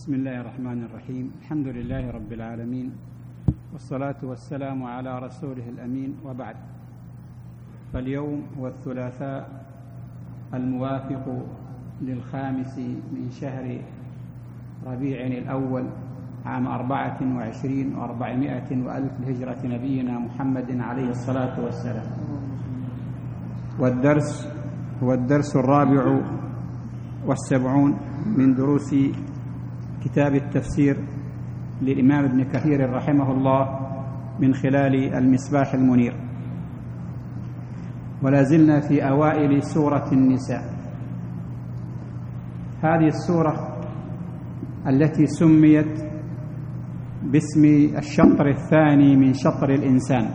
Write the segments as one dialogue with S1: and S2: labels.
S1: بسم الله الرحمن الرحيم. الحمد لله رب العالمين، والصلاة والسلام على رسوله الأمين، وبعد. فاليوم هو الثلاثاء الموافق للخامس من شهر ربيع الأول عام 24 و400 وألف لهجرة نبينا محمد عليه الصلاة والسلام. والدرس هو الدرس 74 من دروس كتاب التفسير للإمام ابن كثير رحمه الله من خلال المصباح المنير، ولا زلنا في أوائل سورة النساء. هذه السورة التي سميت باسم الشطر الثاني من شطر الإنسان،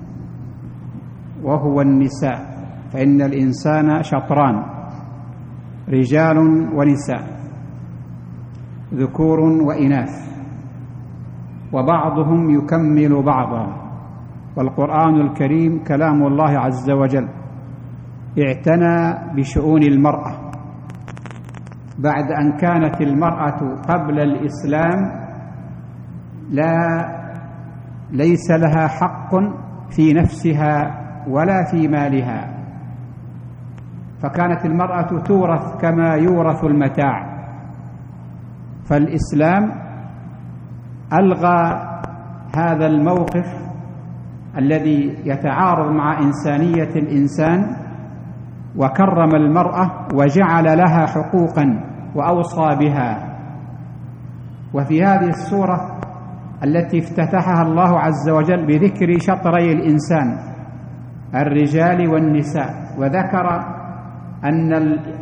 S1: وهو النساء، فإن الإنسان شطران: رجال ونساء، ذكور وإناث، وبعضهم يكمل بعضا. والقرآن الكريم كلام الله عز وجل اعتنى بشؤون المرأة بعد أن كانت المرأة قبل الإسلام ليس لها حق في نفسها ولا في مالها، فكانت المرأة تورث كما يورث المتاع. فالإسلام ألغى هذا الموقف الذي يتعارض مع إنسانية الإنسان، وكرم المرأة وجعل لها حقوقا وأوصى بها. وفي هذه السورة التي افتتحها الله عز وجل بذكر شطري الإنسان الرجال والنساء، وذكر أن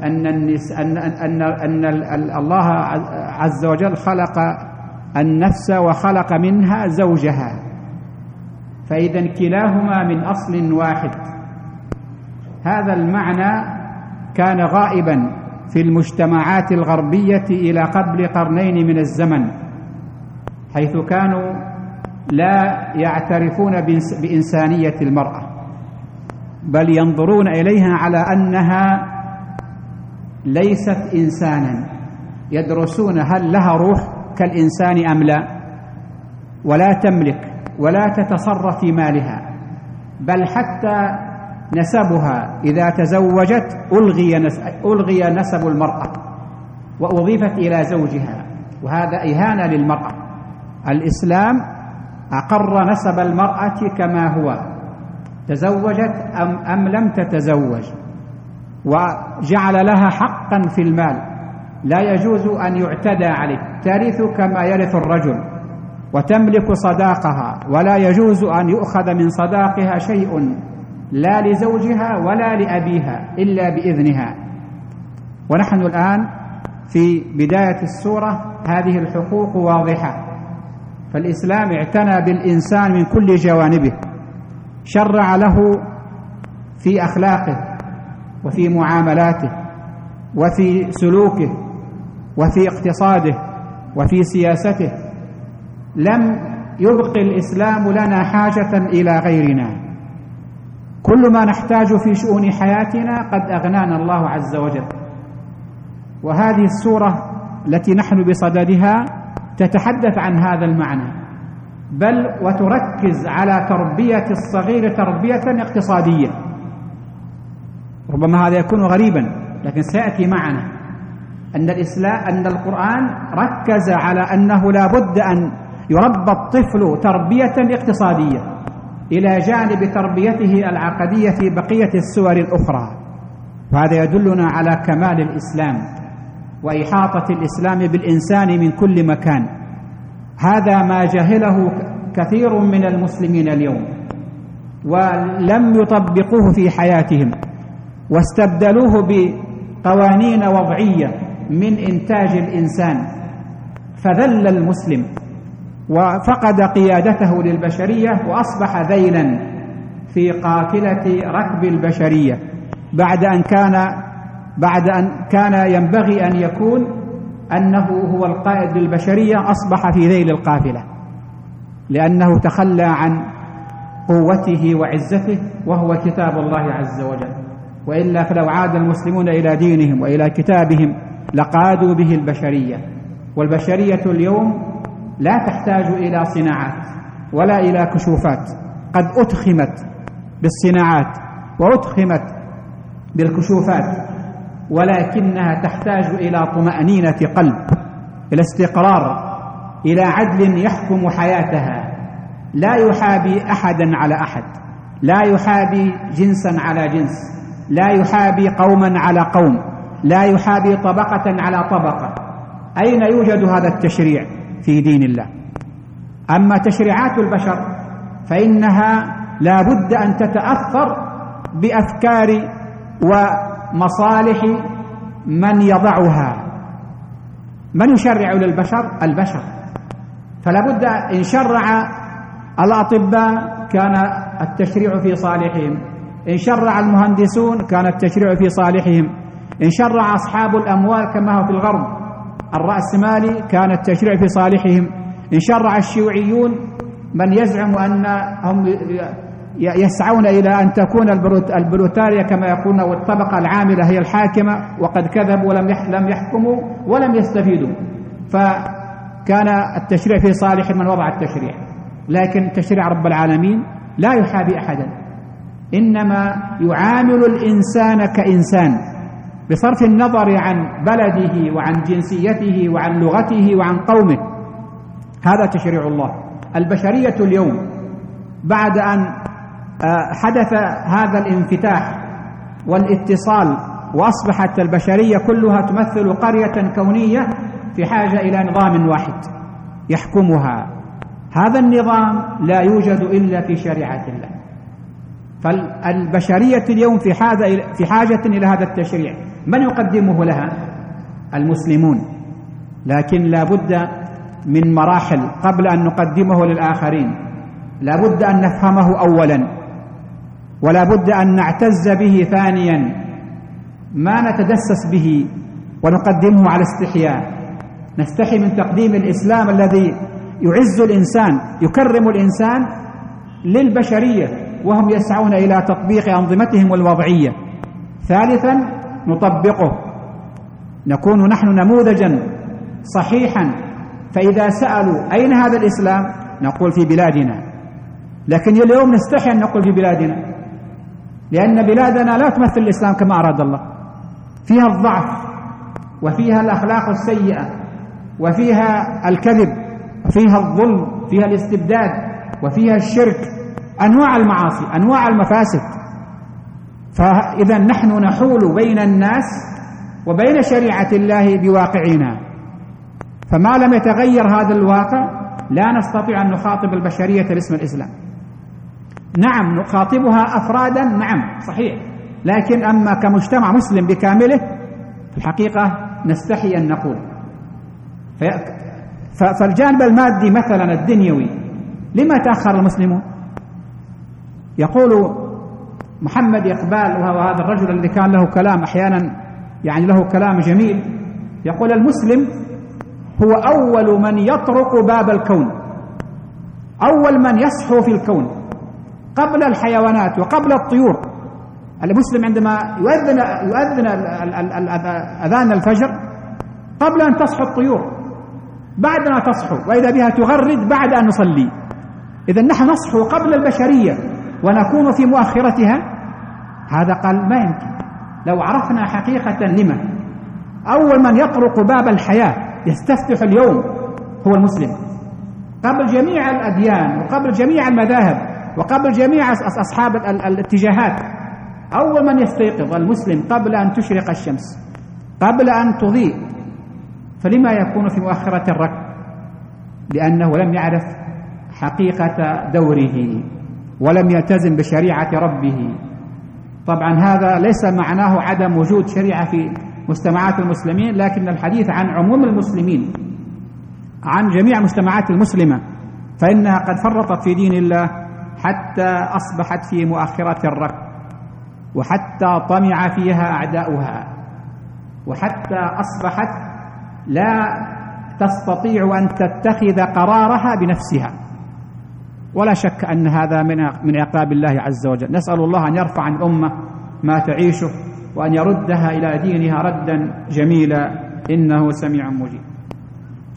S1: الله عز وجل خلق النفس وخلق منها زوجها، فإذا كلاهما من أصل واحد. هذا المعنى كان غائبا في المجتمعات الغربية إلى قبل قرنين من الزمن، حيث كانوا لا يعترفون بإنسانية المرأة، بل ينظرون إليها على أنها ليست إنسانا، يدرسون هل لها روح كالإنسان أم لا، ولا تملك ولا تتصرف في مالها، بل حتى نسبها إذا تزوجت ألغي نسب المرأة وأضيفت إلى زوجها، وهذا إهانة للمرأة. الإسلام أقر نسب المرأة كما هو، تزوجت أم لم تتزوج، وجعل لها حقا في المال لا يجوز أن يعتدى عليه، ترث كما يرث الرجل، وتملك صداقها، ولا يجوز أن يؤخذ من صداقها شيء لا لزوجها ولا لأبيها إلا بإذنها. ونحن الآن في بداية السورة، هذه الحقوق واضحة، فالإسلام اعتنى بالإنسان من كل جوانبه، شرع له في أخلاقه وفي معاملاته وفي سلوكه وفي اقتصاده وفي سياسته. لم يبق الإسلام لنا حاجة إلى غيرنا، كل ما نحتاج في شؤون حياتنا قد أغنانا الله عز وجل. وهذه السورة التي نحن بصددها تتحدث عن هذا المعنى، بل وتركز على تربية الصغير تربية اقتصادية. ربما هذا يكون غريبا، لكن سيأتي معنا أن القرآن ركز على أنه لا بد أن يربى الطفل تربية اقتصادية إلى جانب تربيته العقدية في بقية السور الأخرى. وهذا يدلنا على كمال الإسلام وإحاطة الإسلام بالإنسان من كل مكان. هذا ما جهله كثير من المسلمين اليوم، ولم يطبقوه في حياتهم، واستبدلوه بقوانين وضعية من إنتاج الإنسان، فذل المسلم وفقد قيادته للبشرية، وأصبح ذيلا في قافلة ركب البشرية، بعد أن كان ينبغي أن يكون أنه هو القائد للبشرية. أصبح في ذيل القافلة لأنه تخلى عن قوته وعزته، وهو كتاب الله عز وجل. وإلا فلو عاد المسلمون إلى دينهم وإلى كتابهم لقادوا به البشرية. والبشرية اليوم لا تحتاج إلى صناعات ولا إلى كشوفات، قد أتخمت بالصناعات وأتخمت بالكشوفات، ولكنها تحتاج إلى طمأنينة قلب، إلى استقرار، إلى عدل يحكم حياتها، لا يحابي أحدا على أحد، لا يحابي جنسا على جنس، لا يحابي قوما على قوم، لا يحابي طبقة على طبقة. أين يوجد هذا التشريع في دين الله؟ أما تشريعات البشر فإنها لا بد أن تتأثر بأفكار ومصالح من يضعها. من يشرع للبشر؟ البشر. فلا بد إن شرع الأطباء كان التشريع في صالحهم، إن شرع المهندسون كان التشريع في صالحهم، إن شرع أصحاب الأموال كما هو في الغرب الرأسمالي كان التشريع في صالحهم، إن شرع الشيوعيون من يزعم أنهم يسعون إلى أن تكون البلوتاريا كما يقولون والطبقة العاملة هي الحاكمة، وقد كذبوا ولم يحكموا ولم يستفيدوا، فكان التشريع في صالح من وضع التشريع. لكن تشريع رب العالمين لا يحابي أحدا، إنما يعامل الإنسان كإنسان بصرف النظر عن بلده وعن جنسيته وعن لغته وعن قومه. هذا تشريع الله. البشرية اليوم بعد أن حدث هذا الانفتاح والاتصال وأصبحت البشرية كلها تمثل قرية كونية في حاجة إلى نظام واحد يحكمها. هذا النظام لا يوجد إلا في شريعة الله. فالبشرية اليوم في حاجة إلى هذا التشريع. من يقدمه لها؟ المسلمون. لكن لا بد من مراحل قبل أن نقدمه للآخرين. لا بد أن نفهمه أولا، ولا بد أن نعتز به ثانيا، ما نتدسس به ونقدمه على استحياء. نستحي من تقديم الإسلام الذي يعز الإنسان يكرم الإنسان للبشرية وهم يسعون إلى تطبيق أنظمتهم الوضعية. ثالثا نطبقه، نكون نحن نموذجا صحيحا، فإذا سألوا أين هذا الإسلام نقول في بلادنا. لكن اليوم نستحي أن نقول في بلادنا، لأن بلادنا لا تمثل الإسلام كما أراد الله، فيها الضعف وفيها الأخلاق السيئة وفيها الكذب وفيها الظلم، فيها الاستبداد وفيها الشرك، أنواع المعاصي، أنواع المفاسد. فإذا نحن نحول بين الناس وبين شريعة الله بواقعنا، فما لم يتغير هذا الواقع لا نستطيع أن نخاطب البشرية باسم الإسلام. نعم نخاطبها أفرادا، نعم صحيح، لكن أما كمجتمع مسلم بكامله في الحقيقة نستحي أن نقول. فالجانب المادي مثلا الدنيوي، لما تأخر المسلمون؟ يقول محمد إقبال، وهو هذا الرجل الذي كان له كلام أحيانا يعني له كلام جميل، يقول المسلم هو أول من يطرق باب الكون، أول من يصحو في الكون قبل الحيوانات وقبل الطيور. المسلم عندما يؤذن أذان الفجر قبل أن تصحو الطيور، بعد ما تصحو وإذا بها تغرد بعد أن نصلي. إذا نحن نصحو قبل البشرية ونكون في مؤخرتها. هذا قال ما يمكن. لو عرفنا حقيقة لما أول من يطرق باب الحياة يستفتح اليوم هو المسلم، قبل جميع الأديان وقبل جميع المذاهب وقبل جميع أصحاب الاتجاهات. أول من يستيقظ المسلم قبل أن تشرق الشمس، قبل أن تضيء. فلما يكون في مؤخرة الركب؟ لأنه لم يعرف حقيقة دوره ولم يلتزم بشريعة ربه. طبعا هذا ليس معناه عدم وجود شريعة في مجتمعات المسلمين، لكن الحديث عن عموم المسلمين، عن جميع المجتمعات المسلمة، فإنها قد فرطت في دين الله حتى أصبحت في مؤخرة الركب، وحتى طمع فيها أعداؤها، وحتى أصبحت لا تستطيع أن تتخذ قرارها بنفسها. ولا شك أن هذا من عقاب الله عز وجل. نسأل الله أن يرفع عن الأمة ما تعيشه وأن يردها إلى دينها ردا جميلا، إنه سميع مجيب.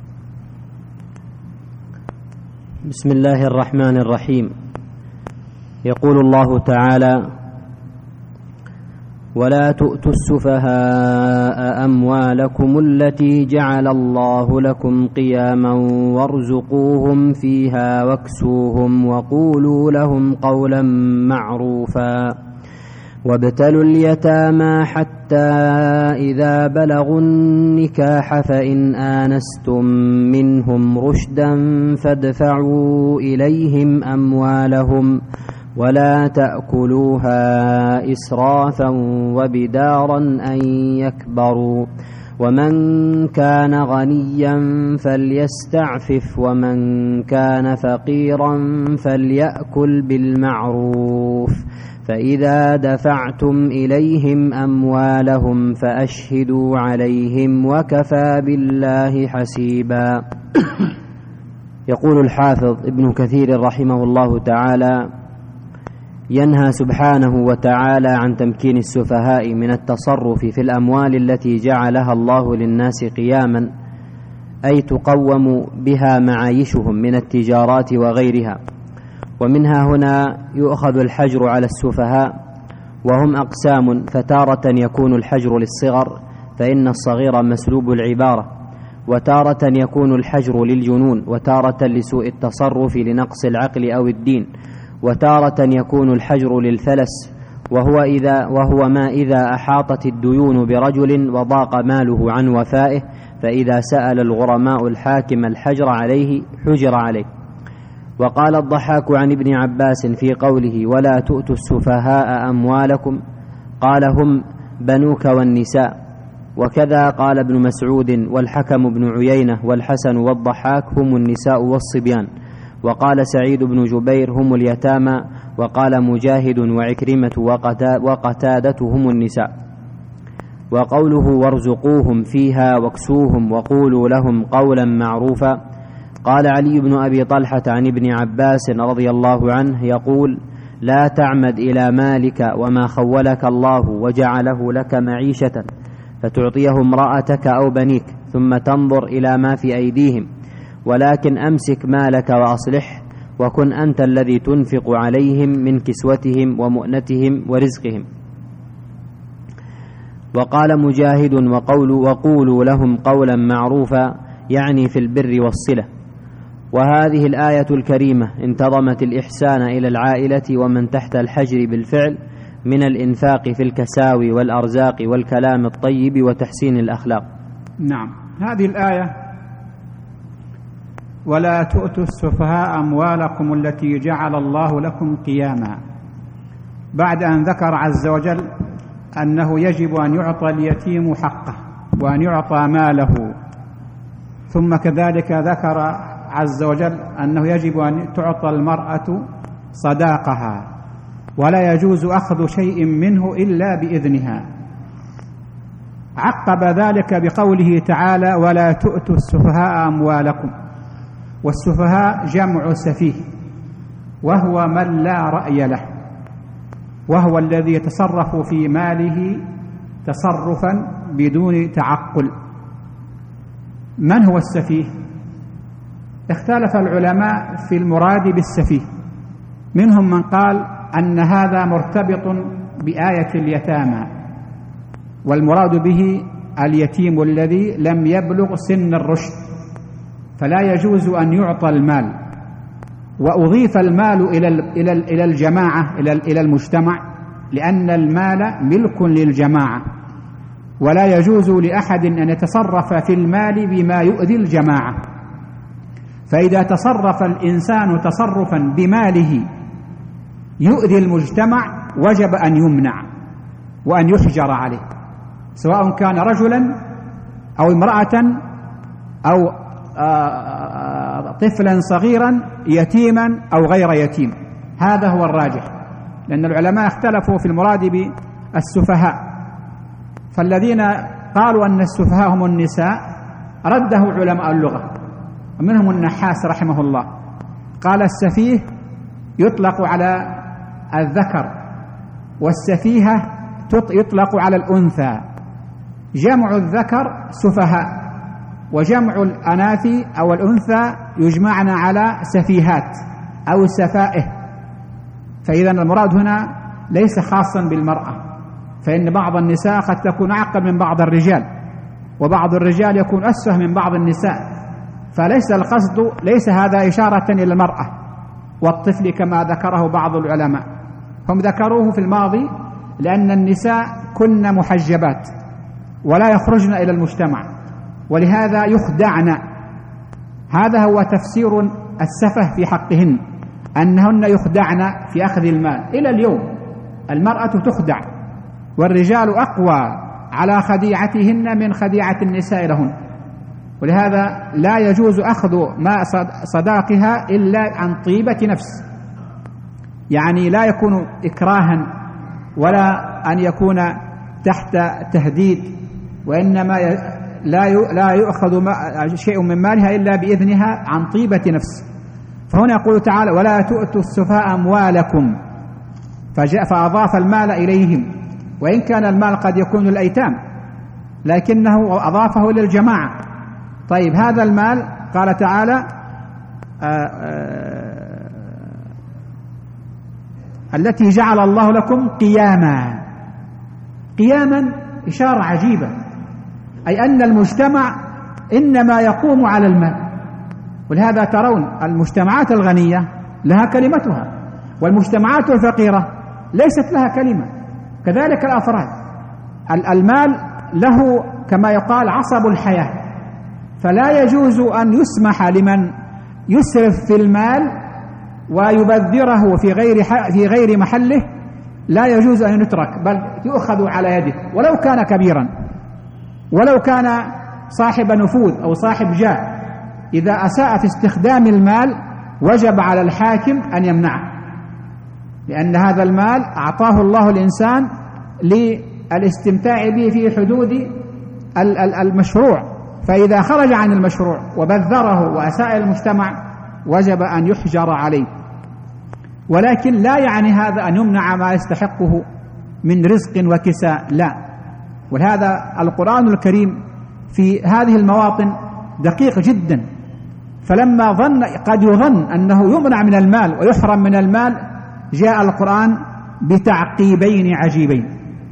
S2: بسم الله الرحمن الرحيم. يقول الله تعالى: ولا تؤتوا السفهاء أموالكم التي جعل الله لكم قياما وارزقوهم فيها واكسوهم وقولوا لهم قولا معروفا وابتلوا اليتامى حتى إذا بلغوا النكاح فإن آنستم منهم رشدا فادفعوا إليهم أموالهم ولا تأكلوها إسرافا وبدارا أن يكبروا ومن كان غنيا فليستعفف ومن كان فقيرا فليأكل بالمعروف فإذا دفعتم إليهم أموالهم فأشهدوا عليهم وكفى بالله حسيبا. يقول الحافظ ابن كثير رحمه الله تعالى: ينهى سبحانه وتعالى عن تمكين السفهاء من التصرف في الأموال التي جعلها الله للناس قياما، أي تقوم بها معايشهم من التجارات وغيرها. ومنها هنا يؤخذ الحجر على السفهاء، وهم أقسام، فتارة يكون الحجر للصغر فإن الصغير مسلوب العبارة، وتارة يكون الحجر للجنون، وتارة لسوء التصرف لنقص العقل أو الدين، وتارة يكون الحجر للفلس، وهو ما إذا أحاطت الديون برجل وضاق ماله عن وفائه، فإذا سأل الغرماء الحاكم الحجر عليه حجر عليه. وقال الضحاك عن ابن عباس في قوله: ولا تؤتوا السفهاء أموالكم، قال: هم بنوك والنساء. وكذا قال ابن مسعود والحكم بن عيينة والحسن والضحاك: هم النساء والصبيان. وقال سعيد بن جبير: هم اليتامى. وقال مجاهد وعكرمة وقتادة: هم النساء. وقوله: وارزقوهم فيها واكسوهم وقولوا لهم قولا معروفا، قال علي بن أبي طلحة عن ابن عباس رضي الله عنه يقول: لا تعمد إلى مالك وما خولك الله وجعله لك معيشة فتعطيه امرأتك أو بنيك ثم تنظر إلى ما في أيديهم، ولكن أمسك مالك وأصلح، وكن أنت الذي تنفق عليهم من كسوتهم ومؤنتهم ورزقهم. وقال مجاهد: وقولوا لهم قولا معروفا، يعني في البر والصلة. وهذه الآية الكريمة انتظمت الإحسان إلى العائلة ومن تحت الحجر بالفعل من الإنفاق في الكساوي والأرزاق والكلام الطيب وتحسين الأخلاق.
S1: نعم، هذه الآية: ولا تؤتوا السفهاء أموالكم التي جعل الله لكم قياما، بعد أن ذكر عز وجل أنه يجب أن يعطى اليتيم حقه وأن يعطى ماله، ثم كذلك ذكر عز وجل أنه يجب أن تعطى المرأة صداقها ولا يجوز أخذ شيء منه إلا بإذنها. عقب ذلك بقوله تعالى: ولا تؤتوا السفهاء أموالكم. والسفهاء جمع سفيه، وهو من لا رأي له، وهو الذي يتصرف في ماله تصرفا بدون تعقل. من هو السفيه؟ اختلف العلماء في المراد بالسفيه، منهم من قال أن هذا مرتبط بآية اليتامى، والمراد به اليتيم الذي لم يبلغ سن الرشد، فلا يجوز أن يعطى المال. وأضيف المال إلى الجماعة، إلى المجتمع، لأن المال ملك للجماعة، ولا يجوز لأحد أن يتصرف في المال بما يؤذي الجماعة. فإذا تصرف الإنسان تصرفا بماله يؤذي المجتمع وجب أن يمنع وأن يحجر عليه، سواء كان رجلا أو امرأة أو طفلا صغيرا، يتيما أو غير يتيم. هذا هو الراجح، لأن العلماء اختلفوا في المراد بالسفهاء، فالذين قالوا أن السفهاء هم النساء رده علماء اللغة، ومنهم النحاس رحمه الله، قال: السفيه يطلق على الذكر، والسفيهة يطلق على الأنثى، جمع الذكر سفهاء وجمع الأناثي أو الأنثى يجمعن على سفيهات أو سفائه. فإذا المراد هنا ليس خاصا بالمرأة، فإن بعض النساء قد تكون أعقل من بعض الرجال، وبعض الرجال يكون أسفه من بعض النساء، فليس القصد، ليس هذا إشارة إلى المرأة والطفل كما ذكره بعض العلماء. هم ذكروه في الماضي لأن النساء كن محجبات ولا يخرجن إلى المجتمع، ولهذا يخدعن. هذا هو تفسير السفه في حقهن، أنهن يخدعن في أخذ المال. إلى اليوم المرأة تخدع، والرجال أقوى على خديعتهن من خديعة النساء لهن، ولهذا لا يجوز أخذ ما صداقها إلا عن طيبة نفس، يعني لا يكون إكراها ولا أن يكون تحت تهديد، وإنما لا يؤخذ شيء من مالها إلا بإذنها عن طيبة نفس. فهنا يقول تعالى: ولا تؤتوا السفهاء أموالكم، فأضاف المال إليهم، وإن كان المال قد يكون للأيتام لكنه أضافه للجماعة. طيب هذا المال قال تعالى: التي جعل الله لكم قياما. قياما إشارة عجيبة، أي أن المجتمع إنما يقوم على المال. ولهذا ترون المجتمعات الغنية لها كلمتها، والمجتمعات الفقيرة ليست لها كلمة. كذلك الأفراد، المال له كما يقال عصب الحياة، فلا يجوز أن يسمح لمن يسرف في المال ويبذره في غير محله، لا يجوز أن يترك، بل يؤخذ على يده ولو كان كبيرا، ولو كان صاحب نفوذ أو صاحب جاه. إذا أساء في استخدام المال وجب على الحاكم أن يمنعه، لأن هذا المال أعطاه الله الإنسان للاستمتاع به في حدود المشروع، فإذا خرج عن المشروع وبذره وأساء المجتمع وجب أن يحجر عليه. ولكن لا يعني هذا أن يمنع ما يستحقه من رزق وكساء، لا. ولهذا القرآن الكريم في هذه المواطن دقيق جدا، فلما قد يظن أنه يمنع من المال ويحرم من المال، جاء القرآن بتعقيبين عجيبين.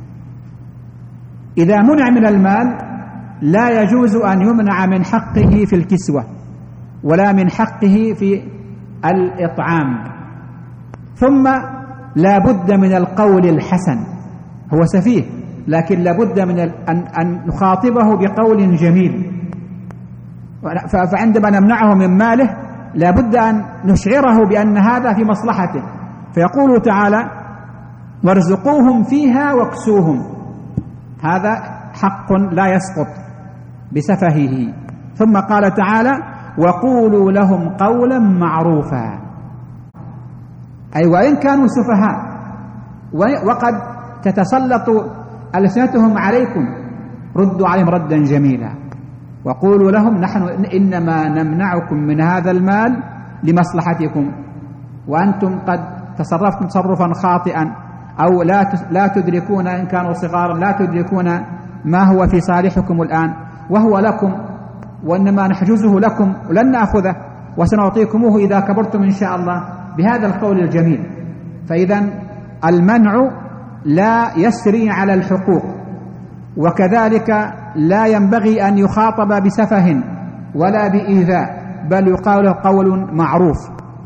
S1: إذا منع من المال لا يجوز أن يمنع من حقه في الكسوة ولا من حقه في الإطعام. ثم لا بد من القول الحسن، هو سفيه لكن لا بد من أن نخاطبه بقول جميل. فعندما نمنعه من ماله لا بد أن نشعره بأن هذا في مصلحته، فيقول تعالى: وارزقوهم فيها واكسوهم. هذا حق لا يسقط بسفهه. ثم قال تعالى: وقولوا لهم قولا معروفا. أي وإن كانوا سفهاء وقد تتسلط ألسنتهم عليكم، ردوا عليهم ردا جميلا، وقولوا لهم: نحن إنما نمنعكم من هذا المال لمصلحتكم، وأنتم قد تصرفتم تصرفا خاطئا، أو لا تدركون، إن كانوا صغارا لا تدركون ما هو في صالحكم الآن وهو لكم، وإنما نحجزه لكم ولن نأخذه وسنعطيكموه إذا كبرتم إن شاء الله، بهذا القول الجميل. فإذا المنع لا يسري على الحقوق، وكذلك لا ينبغي أن يخاطب بسفه ولا بإيذاء، بل يقال قول معروف.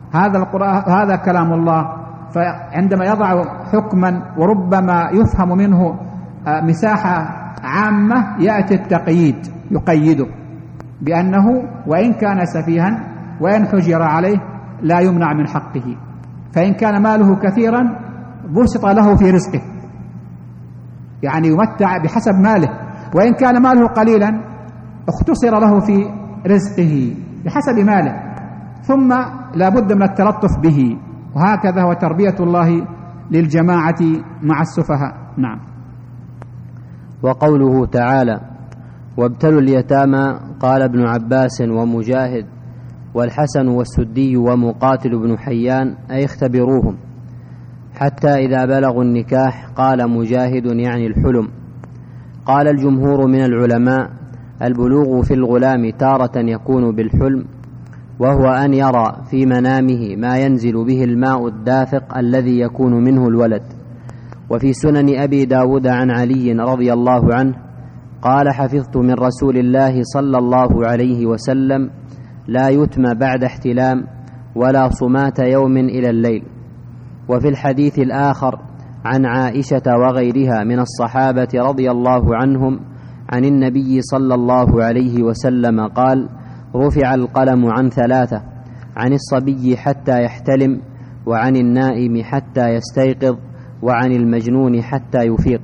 S1: هذا كلام الله. فعندما يضع حكما وربما يفهم منه مساحة عامة، يأتي التقييد يقيده بأنه وإن كان سفيها وإن حجر عليه لا يمنع من حقه. فإن كان ماله كثيرا بسط له في رزقه، يعني يمتع بحسب ماله، وإن كان ماله قليلا اختصر له في رزقه بحسب ماله. ثم لا بد من التلطف به، وهكذا هو تربية الله للجماعة مع السفهاء. نعم.
S2: وقوله تعالى: وابتلوا اليتامى، قال ابن عباس ومجاهد والحسن والسدي ومقاتل بن حيان: أي اختبروهم حتى إذا بلغوا النكاح. قال مجاهد: يعني الحلم. قال الجمهور من العلماء: البلوغ في الغلام تارة يكون بالحلم، وهو أن يرى في منامه ما ينزل به الماء الدافق الذي يكون منه الولد. وفي سنن أبي داود عن علي رضي الله عنه قال: حفظت من رسول الله صلى الله عليه وسلم لا يتم بعد احتلام ولا صمات يوم إلى الليل. وفي الحديث الآخر عن عائشة وغيرها من الصحابة رضي الله عنهم عن النبي صلى الله عليه وسلم قال: رفع القلم عن 3: عن الصبي حتى يحتلم، وعن النائم حتى يستيقظ، وعن المجنون حتى يفيق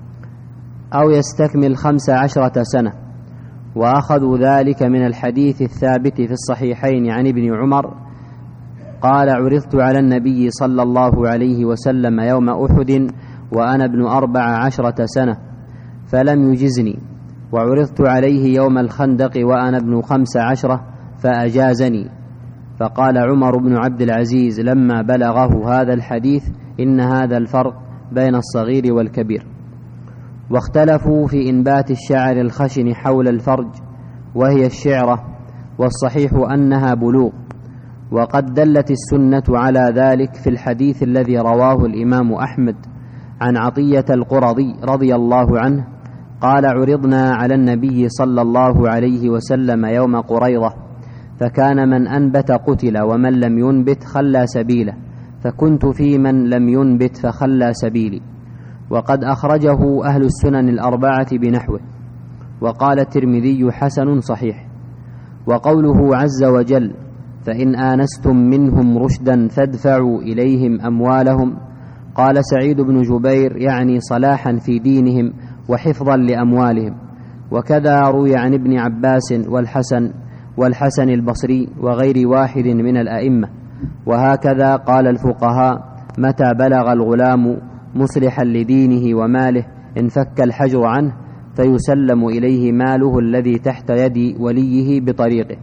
S2: أو يستكمل 15 سنة. وأخذوا ذلك من الحديث الثابت في الصحيحين عن ابن عمر قال: عرضت على النبي صلى الله عليه وسلم يوم أحد وأنا ابن 14 سنة فلم يجزني، وعرضت عليه يوم الخندق وأنا ابن 15 فأجازني. فقال عمر بن عبد العزيز لما بلغه هذا الحديث: إن هذا الفرق بين الصغير والكبير. واختلفوا في إنبات الشعر الخشن حول الفرج وهي الشعرة، والصحيح أنها بلوغ. وقد دلت السنة على ذلك في الحديث الذي رواه الإمام أحمد عن عطية القرظي رضي الله عنه قال: عرضنا على النبي صلى الله عليه وسلم يوم قريضة، فكان من أنبت قتل ومن لم ينبت خلى سبيله، فكنت في من لم ينبت فخلى سبيلي. وقد أخرجه أهل السنن الأربعة بنحوه. وقال الترمذي: حسن صحيح. وقوله عز وجل: فإن آنستم منهم رشدا فادفعوا إليهم أموالهم، قال سعيد بن جبير: يعني صلاحا في دينهم وحفظا لأموالهم. وكذا روي عن ابن عباس والحسن البصري وغير واحد من الأئمة. وهكذا قال الفقهاء: متى بلغ الغلام مصلحا لدينه وماله انفك الحجر عنه فيسلم إليه ماله الذي تحت يد وليه بطريقه.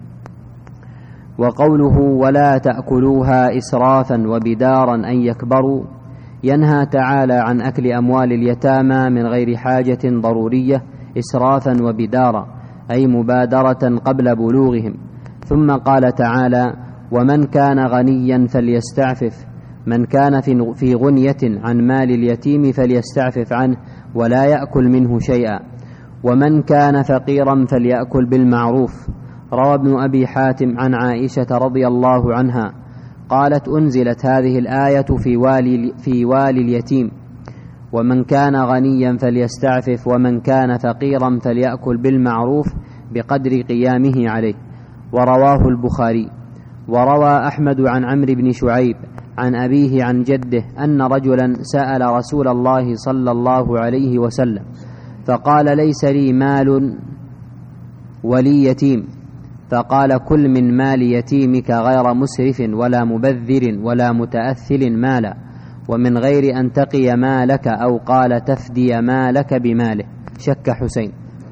S2: وقوله: ولا تأكلوها إسرافا وبدارا أن يكبروا، ينهى تعالى عن أكل أموال اليتامى من غير حاجة ضرورية إسرافا وبدارا، أي مبادرة قبل بلوغهم. ثم قال تعالى: ومن كان غنيا فليستعفف، من كان في غنية عن مال اليتيم فليستعفف عنه ولا يأكل منه شيئا، ومن كان فقيرا فليأكل بالمعروف. روى ابن أبي حاتم عن عائشة رضي الله عنها قالت: أنزلت هذه الآية في والي اليتيم، ومن كان غنيا فليستعفف، ومن كان فقيرا فليأكل بالمعروف بقدر قيامه عليه. ورواه البخاري. وروى أحمد عن عمرو بن شعيب عن أبيه عن جده أن رجلا سأل رسول الله صلى الله عليه وسلم فقال: ليس لي مال ولي يتيم، فقال: كل من مال يتيمك غير مسرف ولا مبذر ولا متأثل مالا، ومن غير أن تقي مالك، أو قال: تفدي مالك بماله. شك حسين.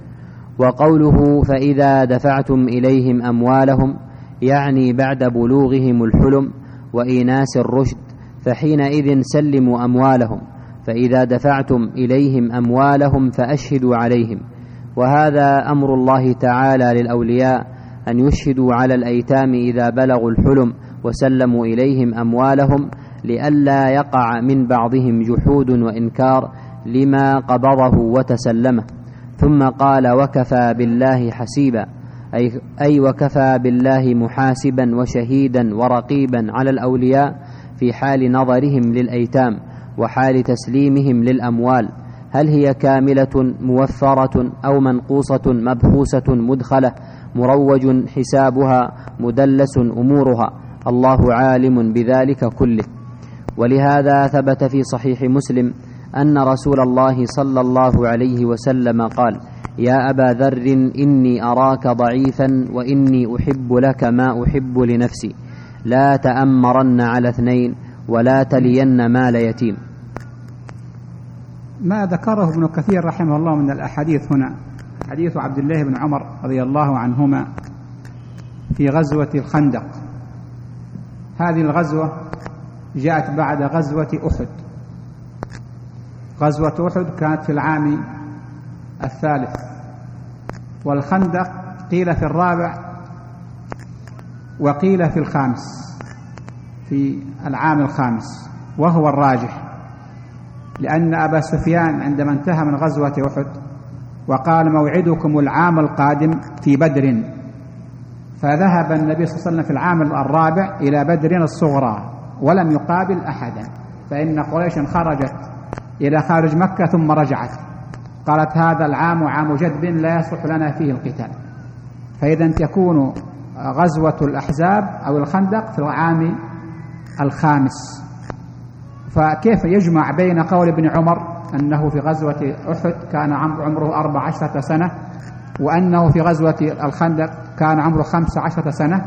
S2: وقوله: فإذا دفعتم إليهم أموالهم، يعني بعد بلوغهم الحلم وإيناس الرشد، فحينئذ سلموا أموالهم، فإذا دفعتم إليهم أموالهم فأشهدوا عليهم. وهذا أمر الله تعالى للأولياء أن يشهدوا على الأيتام إذا بلغوا الحلم وسلموا إليهم أموالهم، لئلا يقع من بعضهم جحود وإنكار لما قبضه وتسلمه. ثم قال: وكفى بالله حسيبا، أي وكفى بالله محاسبا وشهيدا ورقيبا على الأولياء في حال نظرهم للأيتام وحال تسليمهم للأموال، هل هي كاملة موفرة أو منقوصة مبخوسة مدخلة مروج حسابها مدلس أمورها، الله عالم بذلك كله. ولهذا ثبت في صحيح مسلم أن رسول الله صلى الله عليه وسلم قال: يا أبا ذر، إني أراك ضعيفا وإني أحب لك ما أحب لنفسي، لا تأمرن على 2 ولا تلين مال يتيم.
S1: ما ذكره ابن كثير رحمه الله من الأحاديث هنا حديث عبد الله بن عمر رضي الله عنهما في غزوة الخندق. هذه الغزوة جاءت بعد غزوة أحد. غزوة أحد كانت في العام 3 والخندق قيل في الرابع وقيل في الخامس، في العام الخامس، وهو الراجح، لأن أبا سفيان عندما انتهى من غزوة أحد وقال موعدكم العام القادم في بدر، فذهب النبي صلى الله عليه وسلم في العام الرابع إلى بدر الصغرى ولم يقابل أحدا، فإن قريشا خرجت إلى خارج مكة ثم رجعت، قالت هذا العام عام جدب لا يصلح لنا فيه القتال، فإذا تكون غزوة الأحزاب أو الخندق في العام الخامس. فكيف يجمع بين قول ابن عمر أنه في غزوة أحد كان عمره 14 سنة وأنه في غزوة الخندق كان عمره 15 سنة،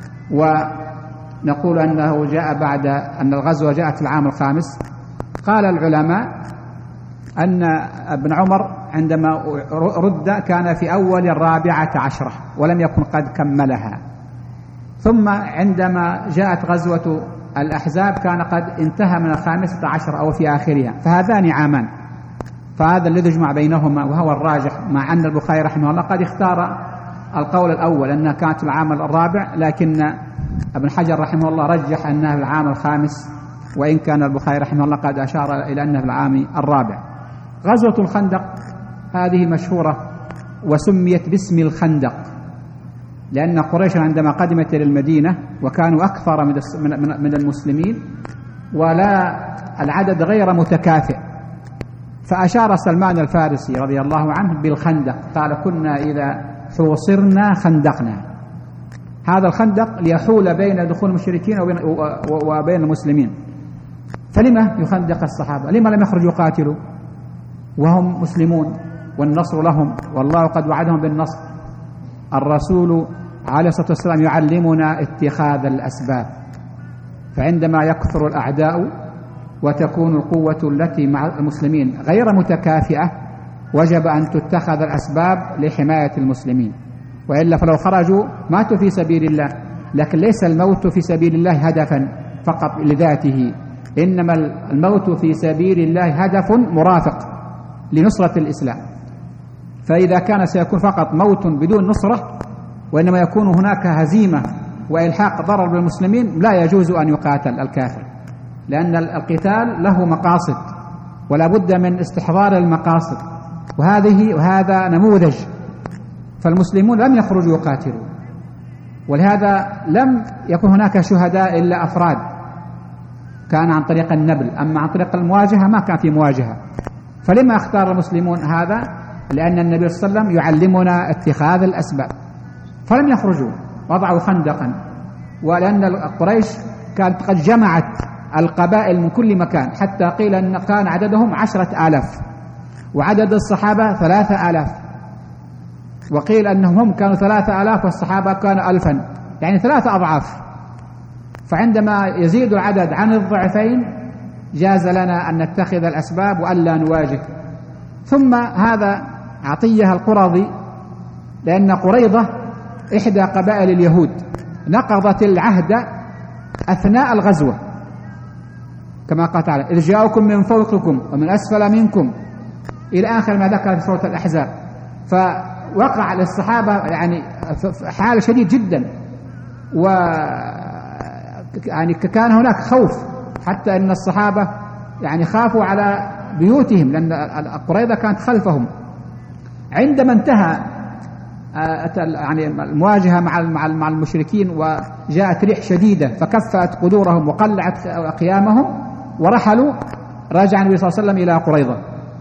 S1: ونقول أنه جاء بعد أن الغزوة جاءت في العام الخامس؟ قال العلماء أن ابن عمر عندما رد كان في أول 14 ولم يكن قد كملها، ثم عندما جاءت غزوة الأحزاب كان قد انتهى من 15 أو في آخرها، فهذان عامان، فهذا الذي يجمع بينهما وهو الراجح، مع أن البخاري رحمه الله قد اختار القول الأول أنها كانت العام الرابع، لكن ابن حجر رحمه الله رجح أنها في العام الخامس، وإن كان البخاري رحمه الله قد أشار إلى أنها في العام الرابع. غزوة الخندق هذه مشهورة وسميت باسم الخندق، لأن قريش عندما قدمت إلى المدينة وكانوا أكثر من المسلمين ولا العدد غير متكافئ، فأشار سلمان الفارسي رضي الله عنه بالخندق، قال كنا إذا حوصرنا خندقنا، هذا الخندق ليحول بين دخول المشركين وبين المسلمين. فلما يخندق الصحابة؟ لما لم يخرجوا يقاتلوا وهم مسلمون والنصر لهم والله قد وعدهم بالنصر؟ الرسول عليه الصلاة والسلام يعلمنا اتخاذ الأسباب، فعندما يكثر الأعداء وتكون القوة التي مع المسلمين غير متكافئة وجب أن تتخذ الأسباب لحماية المسلمين، وإلا فلو خرجوا ماتوا في سبيل الله. لكن ليس الموت في سبيل الله هدفا فقط لذاته، إنما الموت في سبيل الله هدف مرافق لنصرة الإسلام. فإذا كان سيكون فقط موت بدون نصرة وإنما يكون هناك هزيمة وإلحاق ضرر بالمسلمين، لا يجوز أن يقاتل الكافر، لأن القتال له مقاصد ولا بد من استحضار المقاصد، وهذا نموذج. فالمسلمون لم يخرجوا يقاتلوا، ولهذا لم يكن هناك شهداء إلا أفراد، كان عن طريق النبل، أما عن طريق المواجهة ما كان في مواجهة. فلما اختار المسلمون هذا؟ لأن النبي صلى الله عليه وسلم يعلمنا اتخاذ الأسباب، فلم يخرجوا، وضعوا خندقا، ولأن قريش كانت قد جمعت القبائل من كل مكان، حتى قيل أن كان عددهم 10,000 وعدد الصحابة 3,000، وقيل أنهم هم كانوا 3,000 والصحابة كانوا 1,000، يعني 3 أضعاف. فعندما يزيد العدد عن الضعفين جاز لنا أن نتخذ الأسباب وألا نواجه. ثم هذا عطية القرظي، لأن قريظة إحدى قبائل اليهود نقضت العهد أثناء الغزوة، كما قال تعالى إذ جاءكم من فوقكم ومن أسفل منكم إلى آخر ما ذكر في سورة الأحزاب. فوقع للصحابة يعني حال شديد جدا، يعني كان هناك خوف، حتى أن الصحابة يعني خافوا على بيوتهم لأن قريظة كانت خلفهم. عندما انتهى يعني المواجهة مع المشركين وجاءت ريح شديدة فكفأت قدورهم وقلعت قيامهم ورحلوا، رجع النبي صلى الله عليه وسلم إلى قريظة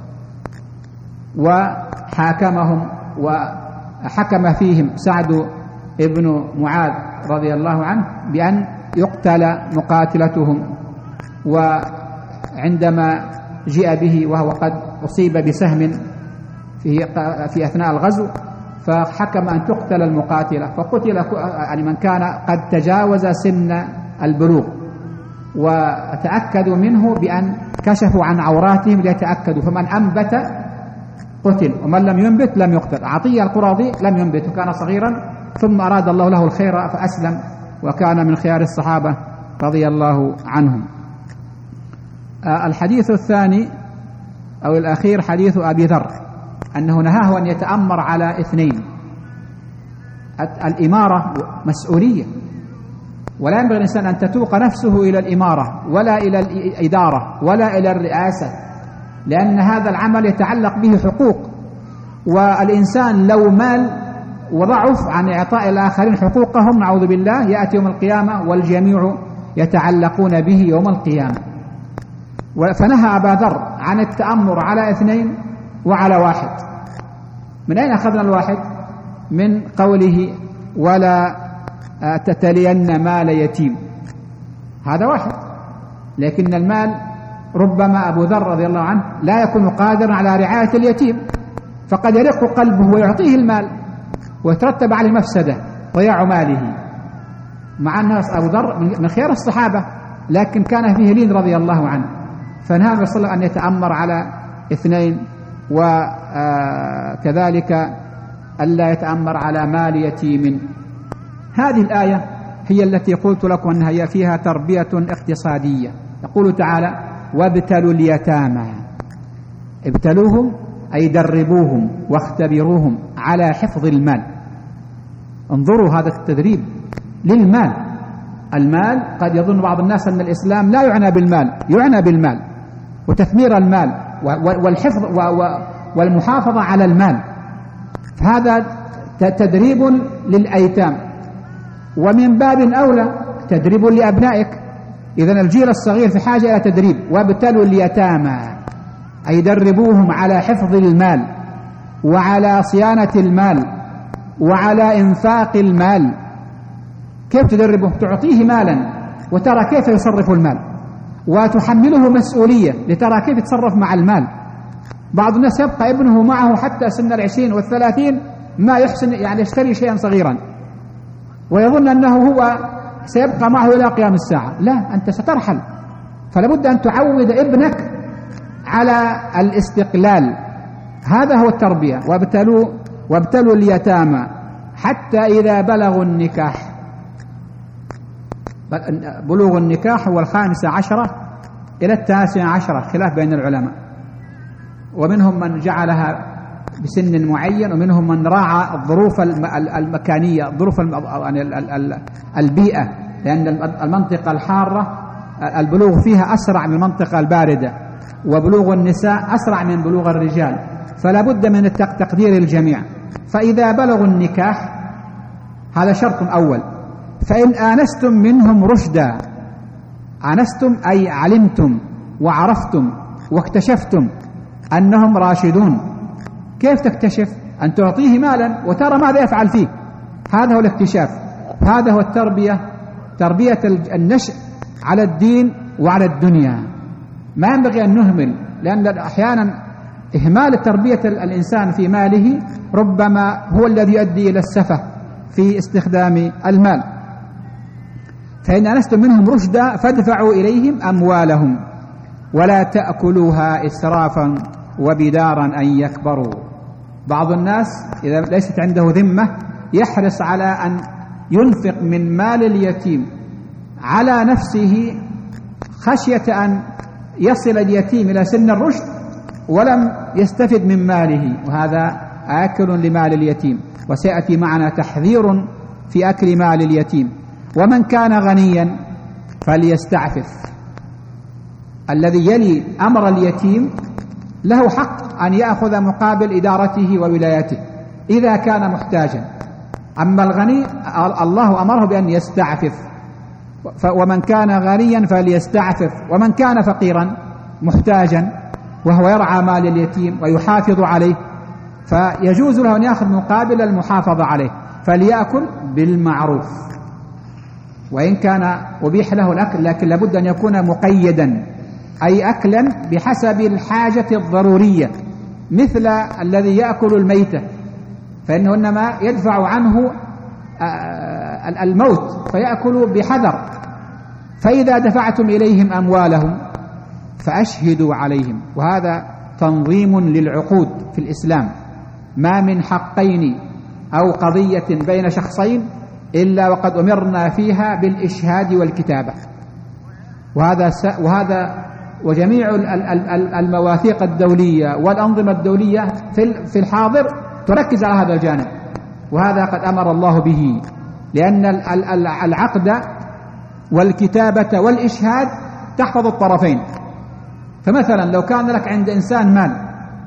S1: وحاكمهم، وحكم فيهم سعد ابن معاذ رضي الله عنه بأن يقتل مقاتلتهم. وعندما جاء به وهو قد أصيب بسهم في أثناء الغزو فحكم أن تقتل المقاتلة، فقتل يعني من كان قد تجاوز سن البلوغ، وتأكدوا منه بأن كشفوا عن عوراتهم ليتأكدوا، فمن أنبت قتل ومن لم ينبت لم يقتل. عطية القرظي لم ينبت وكان صغيرا، ثم أراد الله له الخير فأسلم وكان من خيار الصحابة رضي الله عنهم. الحديث الثاني أو الأخير حديث أبي ذر، أنه نهاه أن يتأمر على 2، الإمارة مسؤولية، ولا ينبغي الإنسان أن تتوق نفسه إلى الإمارة ولا إلى الإدارة ولا إلى الرئاسة، لأن هذا العمل يتعلق به حقوق، والإنسان لو مال وضعف عن إعطاء الآخرين حقوقهم نعوذ بالله يأتي يوم القيامة والجميع يتعلقون به يوم القيامة. فنهى أبا ذر عن التأمر على 2 وعلى 1. من أين أخذنا الواحد؟ من قوله ولا تتلين مال يتيم، هذا واحد، لكن المال ربما أبو ذر رضي الله عنه لا يكون قادرا على رعاية اليتيم، فقد يرق قلبه ويعطيه المال ويترتب عليه مفسدة ضياع ماله، مع أن أبو ذر من خيار الصحابة لكن كان فيه لين رضي الله عنه، فنهى النبي صلى الله عليه وسلم أن يتأمر على 2، وكذلك ألا يتأمر على مال يتيم. هذه الآية هي التي قلت لكم أنها فيها تربية اقتصادية. يقول تعالى وابتلوا اليتامى، ابتلوهم أي دربوهم واختبروهم على حفظ المال. انظروا هذا التدريب للمال. المال قد يظن بعض الناس أن الإسلام لا يعنى بالمال، يعنى بالمال وتثمير المال والحفظ والمحافظة على المال، فهذا تدريب للأيتام، ومن باب أولى تدريب لأبنائك. إذن الجيل الصغير في حاجة إلى تدريب. وابتلوا اليتامى أي دربوهم على حفظ المال وعلى صيانة المال وعلى إنفاق المال. كيف تدربه؟ تعطيه مالا وترى كيف يصرف المال، وتحمله مسؤولية لترى كيف يتصرف مع المال. بعض الناس يبقى ابنه معه حتى سن 20 و30 ما يحسن يعني يشتري شيئا صغيرا ويظن أنه هو سيبقى معه إلى قيام الساعة. لا، أنت سترحل، فلابد أن تعود ابنك على الاستقلال. هذا هو التربية. وابتلوا اليتامى حتى إذا بلغوا النكاح. بلوغ النكاح هو 15 إلى 19، خلاف بين العلماء، ومنهم من جعلها بسن معين، ومنهم من راعى الظروف المكانية، ظروف البيئة، لأن المنطقة الحارة البلوغ فيها أسرع من المنطقة الباردة، وبلوغ النساء أسرع من بلوغ الرجال، فلا بد من تقدير الجميع. فإذا بلغوا النكاح هذا شرط أول. فإن آنستم منهم رشدا، آنستم أي علمتم وعرفتم واكتشفتم أنهم راشدون. كيف تكتشف؟ أن تعطيه مالا وترى ماذا يفعل فيه، هذا هو الاكتشاف. هذا هو التربية، تربية النشء على الدين وعلى الدنيا. ما ينبغي أن نهمل، لأن أحيانا إهمال تربية الإنسان في ماله ربما هو الذي يؤدي إلى السفه في استخدام المال. فإن أنستم منهم رشدا فادفعوا إليهم أموالهم ولا تأكلوها إسرافا وبدارا أن يكبروا. بعض الناس إذا ليست عنده ذمة يحرص على أن ينفق من مال اليتيم على نفسه خشية أن يصل اليتيم إلى سن الرشد ولم يستفد من ماله، وهذا آكل لمال اليتيم، وسيأتي معنا تحذير في أكل مال اليتيم. ومن كان غنيا فليستعفف. الذي يلي أمر اليتيم له حق أن يأخذ مقابل إدارته وولايته إذا كان محتاجا. أما الغني الله أمره بأن يستعفف. ومن كان غنيا فليستعفف، ومن كان فقيرا محتاجا وهو يرعى مال اليتيم ويحافظ عليه فيجوز له أن يأخذ مقابل المحافظة عليه، فليأكل بالمعروف. وإن كان أبيح له الأكل لكن لابد أن يكون مقيدا، أي أكلا بحسب الحاجة الضرورية، مثل الذي يأكل الميتة فإنه إنما يدفع عنه الموت فيأكل بحذر. فإذا دفعتم إليهم أموالهم فأشهدوا عليهم. وهذا تنظيم للعقود في الإسلام. ما من حقين أو قضية بين شخصين إلا وقد أمرنا فيها بالإشهاد والكتابة. وهذا وجميع المواثيق الدولية والأنظمة الدولية في الحاضر تركز على هذا الجانب، وهذا قد أمر الله به، لأن العقد والكتابة والإشهاد تحفظ الطرفين. فمثلا لو كان لك عند إنسان مال،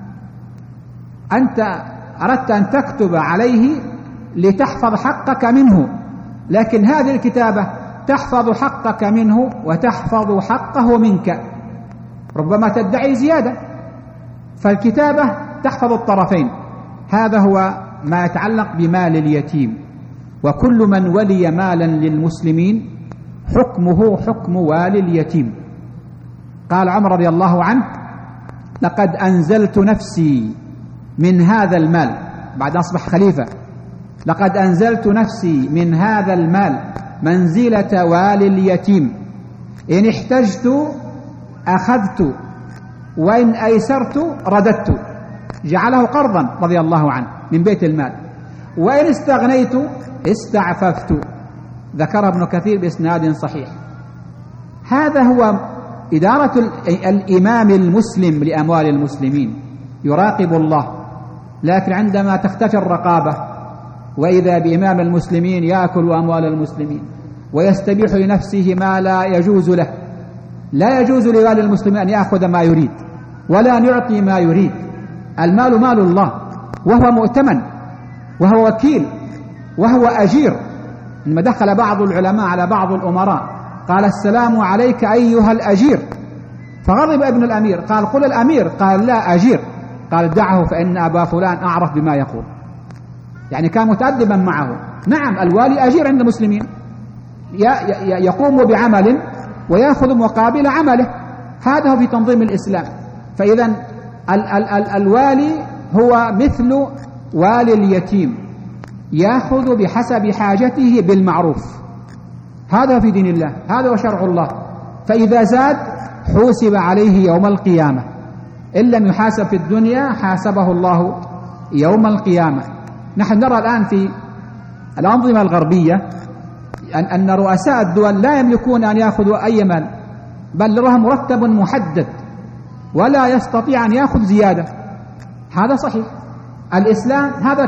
S1: أنت أردت أن تكتب عليه لتحفظ حقك منه، لكن هذه الكتابة تحفظ حقك منه وتحفظ حقه منك، ربما تدعي زيادة، فالكتابة تحفظ الطرفين. هذا هو ما يتعلق بمال اليتيم. وكل من ولي مالا للمسلمين حكمه حكم والي اليتيم. قال عمر رضي الله عنه: لقد أنزلت نفسي من هذا المال، بعد أن أصبح خليفة، لقد أنزلت نفسي من هذا المال منزلة والي اليتيم، إن احتجت أخذت وإن أيسرت رددت. جعله قرضا رضي الله عنه من بيت المال. وإن استغنيت استعففت. ذكر ابن كثير بإسناد صحيح. هذا هو إدارة الإمام المسلم لأموال المسلمين، يراقب الله. لكن عندما تختفي الرقابة وإذا بإمام المسلمين يأكل أموال المسلمين ويستبيح لنفسه ما لا يجوز له، لا يجوز لوالي المسلمين أن يأخذ ما يريد ولا أن يعطي ما يريد. المال مال الله، وهو مؤتمن وهو وكيل وهو أجير. لما دخل بعض العلماء على بعض الأمراء قال: السلام عليك أيها الأجير، فغضب ابن الأمير، قال: قل الأمير، قال: لا، أجير. قال: دعه فإن أبا فلان أعرف بما يقول. يعني كان متأدبا معه. نعم، الوالي أجير عند المسلمين، يقوم بعمل ويأخذ مقابل عمله. هذا هو في تنظيم الإسلام. فإذا الوالي هو مثل والي اليتيم، يأخذ بحسب حاجته بالمعروف. هذا في دين الله، هذا هو شرع الله. فإذا زاد حوسب عليه يوم القيامة، إن لم يحاسب في الدنيا حاسبه الله يوم القيامة. نحن نرى الآن في الأنظمة الغربية أن رؤساء الدول لا يملكون أن يأخذوا أي مال، بل لهم مرتب محدد ولا يستطيع أن يأخذ زيادة. هذا صحيح. الإسلام هذا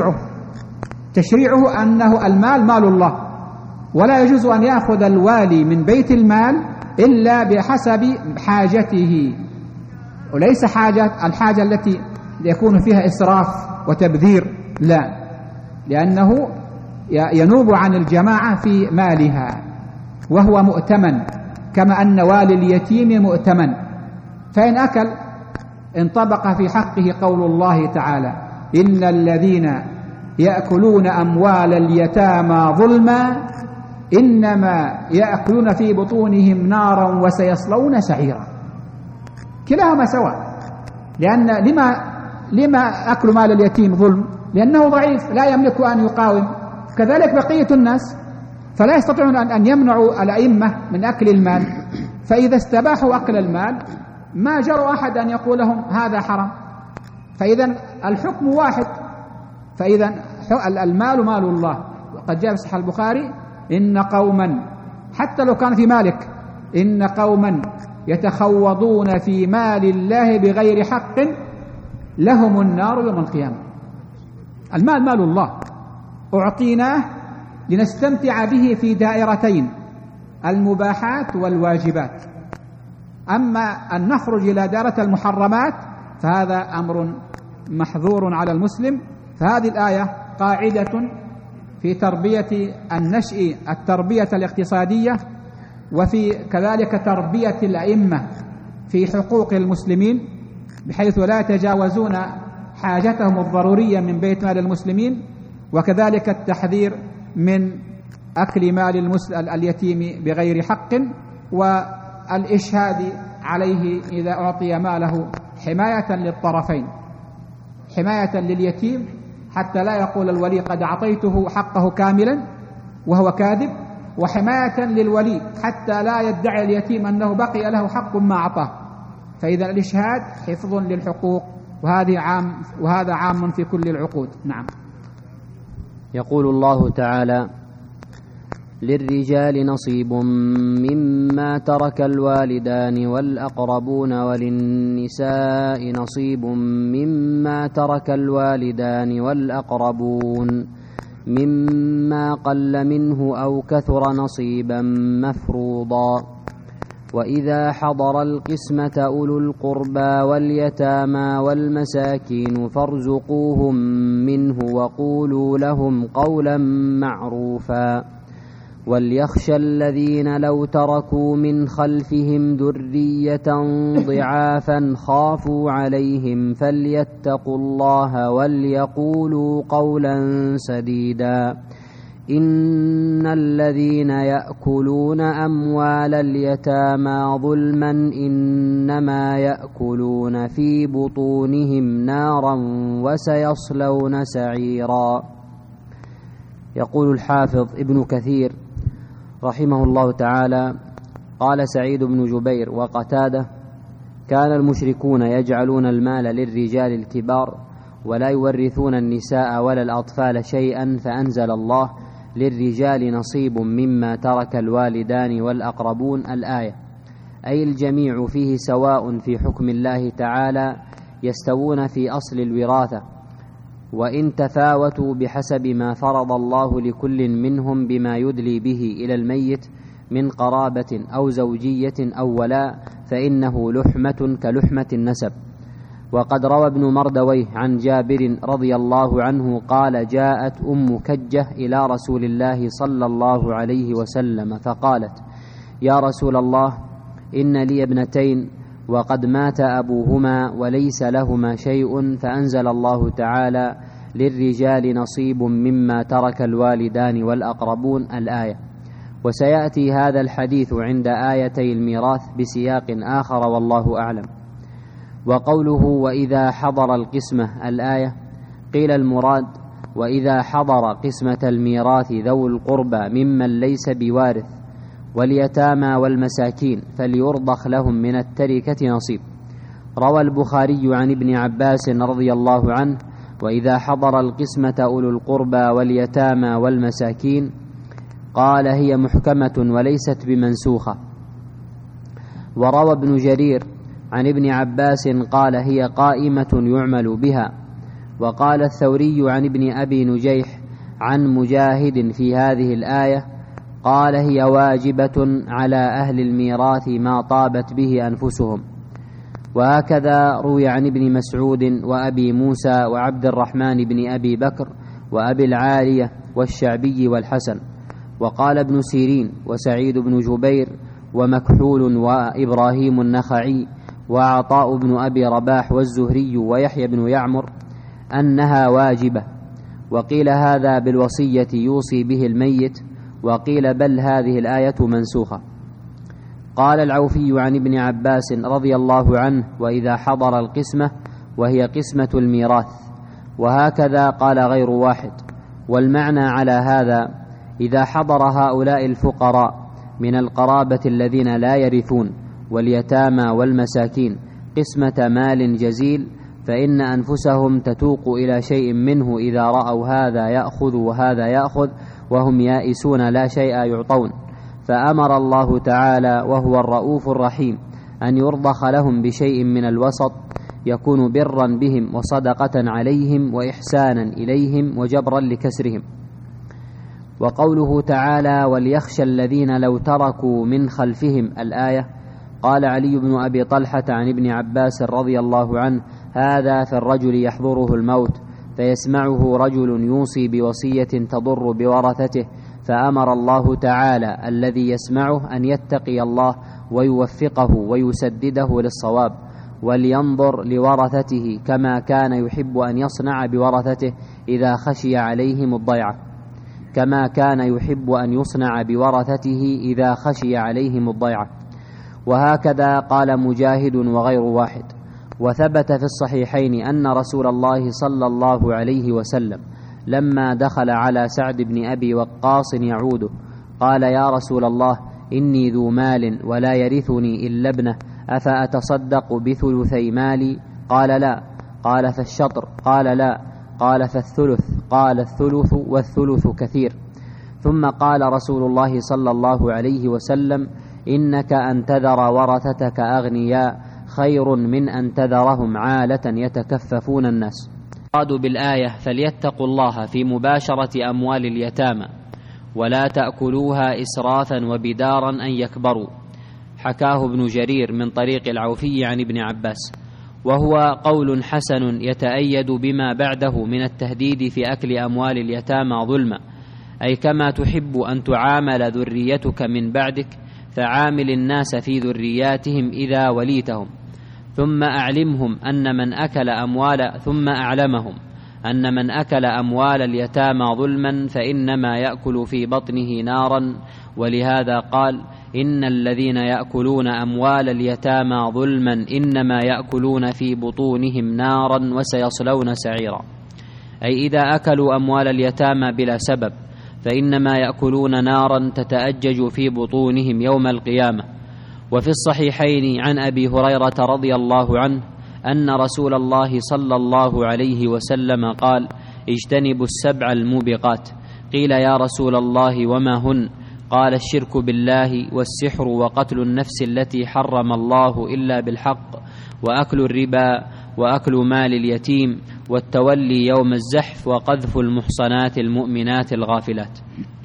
S1: تشريعه أنه المال مال الله، ولا يجوز أن يأخذ الوالي من بيت المال إلا بحسب حاجته، وليس الحاجة التي يكون فيها إسراف وتبذير، لا، لأنه ينوب عن الجماعة في مالها، وهو مؤتمن كما أن والي اليتيم مؤتمن. فإن أكل انطبق في حقه قول الله تعالى: إن الذين يأكلون أموال اليتامى ظلما إنما يأكلون في بطونهم نارا وسيصلون سعيرا. كلاهما سواء. لأن لما أكل مال اليتيم ظلم؟ لأنه ضعيف لا يملك أن يقاوم، كذلك بقية الناس، فلا يستطيعون أن يمنعوا الأئمة من أكل المال. فإذا استباحوا أكل المال ما جرى أحد أن يقول لهم هذا حرام. فإذا الحكم واحد. فإذا المال مال الله. وقد جاء في صحيح البخاري: إن قوما، حتى لو كان في مالك، إن قوما يتخوضون في مال الله بغير حق لهم النار يوم القيامة. المال مال الله، أعطيناه لنستمتع به في دائرتين: المباحات والواجبات. أما أن نخرج إلى دائرة المحرمات فهذا أمر محظور على المسلم. فهذه الآية قاعدة في تربية النشء، التربية الاقتصادية، وفي كذلك تربية الأئمة في حقوق المسلمين، بحيث لا يتجاوزون حاجتهم الضرورية من بيت مال المسلمين، وكذلك التحذير من أكل مال اليتيم بغير حق، والإشهاد عليه إذا أعطي ماله، حماية للطرفين، حماية لليتيم حتى لا يقول الولي قد أعطيته حقه كاملا وهو كاذب، وحماية للولي حتى لا يدعي اليتيم أنه بقي له حق ما أعطاه. فإذا الإشهاد حفظ للحقوق، وهذا عام في كل العقود. نعم.
S2: يقول الله تعالى: للرجال نصيب مما ترك الوالدان والأقربون وللنساء نصيب مما ترك الوالدان والأقربون مما قل منه أو كثر نصيبا مفروضا. وإذا حضر القسمة أولو القربى واليتامى والمساكين فارزقوهم منه وقولوا لهم قولا معروفا. وليخشى الذين لو تركوا من خلفهم ذرية ضعافا خافوا عليهم فليتقوا الله وليقولوا قولا سديدا. إن الذين يأكلون أموال اليتامى ظلما إنما يأكلون في بطونهم نارا وسيصلون سعيرا. يقول الحافظ ابن كثير رحمه الله تعالى: قال سعيد بن جبير وقتادة: كان المشركون يجعلون المال للرجال الكبار ولا يورثون النساء ولا الأطفال شيئا، فأنزل الله: للرجال نصيب مما ترك الوالدان والأقربون الآية. أي الجميع فيه سواء في حكم الله تعالى، يستوون في أصل الوراثة، وإن تفاوتوا بحسب ما فرض الله لكل منهم بما يدلي به إلى الميت من قرابة أو زوجية أو ولاء، فإنه لحمة كلحمة النسب. وقد روى ابن مردويه عن جابر رضي الله عنه قال: جاءت أم كجة إلى رسول الله صلى الله عليه وسلم فقالت: يا رسول الله، إن لي ابنتين وقد مات أبوهما وليس لهما شيء، فأنزل الله تعالى: للرجال نصيب مما ترك الوالدان والأقربون الآية. وسيأتي هذا الحديث عند آيتي الميراث بسياق آخر والله أعلم. وقوله: وإذا حضر القسمة الآية، قيل المراد: وإذا حضر قسمة الميراث ذو القربى ممن ليس بوارث واليتامى والمساكين فليرضخ لهم من التركة نصيب. روى البخاري عن ابن عباس رضي الله عنه: وإذا حضر القسمة أولو القربى واليتامى والمساكين، قال: هي محكمة وليست بمنسوخة. وروى ابن جرير عن ابن عباس قال: هي قائمة يعمل بها. وقال الثوري عن ابن أبي نجيح عن مجاهد في هذه الآية قال: هي واجبة على أهل الميراث ما طابت به أنفسهم. وهكذا روي عن ابن مسعود وأبي موسى وعبد الرحمن بن أبي بكر وأبي العالية والشعبي والحسن. وقال ابن سيرين وسعيد بن جبير ومكحول وإبراهيم النخعي وعطاء بن أبي رباح والزهري ويحيى بن يعمر أنها واجبة. وقيل هذا بالوصية يوصي به الميت، وقيل بل هذه الآية منسوخة. قال العوفي عن ابن عباس رضي الله عنه: وإذا حضر القسمة، وهي قسمة الميراث. وهكذا قال غير واحد. والمعنى على هذا: إذا حضر هؤلاء الفقراء من القرابة الذين لا يرثون واليتامى والمساكين قسمة مال جزيل، فإن أنفسهم تتوق إلى شيء منه إذا رأوا هذا يأخذ وهذا يأخذ وهم يائسون لا شيء يعطون. فأمر الله تعالى وهو الرؤوف الرحيم أن يرضخ لهم بشيء من الوسط يكون برا بهم وصدقة عليهم وإحسانا إليهم وجبرا لكسرهم. وقوله تعالى: وليخشى الذين لو تركوا من خلفهم الآية، قال علي بن أبي طلحة عن ابن عباس رضي الله عنه: هذا في الرجل يحضره الموت فيسمعه رجل يوصي بوصية تضر بورثته، فأمر الله تعالى الذي يسمعه أن يتقي الله ويوفقه ويسدده للصواب، ولينظر لورثته كما كان يحب أن يصنع بورثته إذا خشي عليهم الضيعة، كما كان يحب أن يصنع بورثته إذا خشي عليهم الضيعة. وهكذا قال مجاهد وغير واحد. وثبت في الصحيحين أن رسول الله صلى الله عليه وسلم لما دخل على سعد بن أبي وقاص يعوده قال: يا رسول الله، إني ذو مال ولا يرثني إلا ابنه، أفأتصدق بثلثي مالي؟ قال: لا. قال: فالشطر؟ قال: لا. قال: فالثلث؟ قال: الثلث والثلث كثير. ثم قال رسول الله صلى الله عليه وسلم: إنك أن تذر ورثتك أغنياء خير من أن تذرهم عالة يتكففون الناس. قالوا بالآية فليتقوا الله في مباشرة أموال اليتامى ولا تأكلوها إسرافا وبدارا أن يكبروا، حكاه ابن جرير من طريق العوفي عن ابن عباس، وهو قول حسن يتأيد بما بعده من التهديد في أكل أموال اليتامى ظلما، أي كما تحب أن تعامل ذريتك من بعدك فعامل الناس في ذرياتهم إذا وليتهم، ثم أعلمهم أن من أكل أموال اليتامى ظلما فإنما يأكل في بطنه نارا، ولهذا قال إن الذين يأكلون أموال اليتامى ظلما إنما يأكلون في بطونهم نارا وسيصلون سعيرا، أي إذا أكلوا أموال اليتامى بلا سبب فإنما يأكلون نارا تتأجج في بطونهم يوم القيامة. وفي الصحيحين عن أبي هريرة رضي الله عنه أن رسول الله صلى الله عليه وسلم قال: اجتنبوا السبع الموبقات. قيل يا رسول الله وما هن؟ قال: الشرك بالله والسحر وقتل النفس التي حرم الله إلا بالحق وأكل الربا وأكل مال اليتيم والتولي يوم الزحف وقذف المحصنات المؤمنات الغافلات.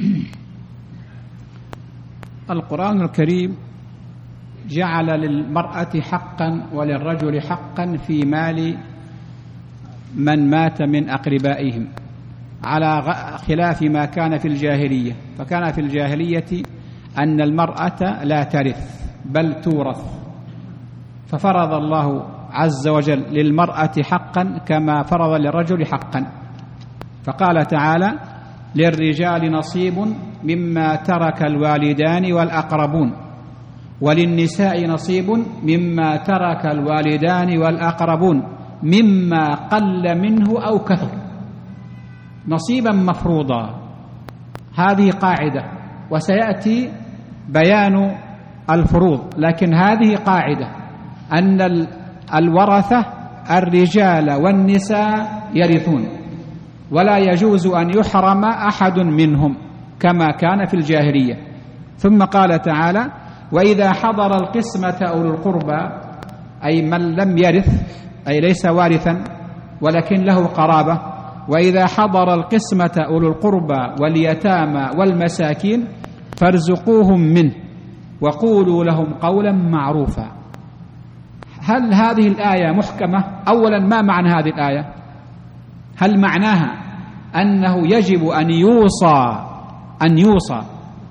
S1: القرآن الكريم جعل للمرأة حقا وللرجل حقا في مال من مات من أقربائهم، على خلاف ما كان في الجاهلية. فكان في الجاهلية أن المرأة لا ترث بل تورث، ففرض الله عز وجل للمرأة حقا كما فرض للرجل حقا، فقال تعالى: للرجال نصيب مما ترك الوالدان والأقربون وللنساء نصيب مما ترك الوالدان والأقربون مما قل منه أو كثر، نصيبا مفروضا. هذه قاعدة وسيأتي بيان الفروض، لكن هذه قاعدة أن الورثة الرجال والنساء يرثون، ولا يجوز أن يحرم أحد منهم كما كان في الجاهلية. ثم قال تعالى: وإذا حضر القسمة أولو القربى، أي من لم يرث، أي ليس وارثا ولكن له قرابة، وإذا حضر القسمة أولو القربى واليتامى والمساكين فارزقوهم منه وقولوا لهم قولا معروفا. هل هذه الآية محكمة؟ أولا، ما معنى هذه الآية؟ هل معناها أنه يجب أن يوصى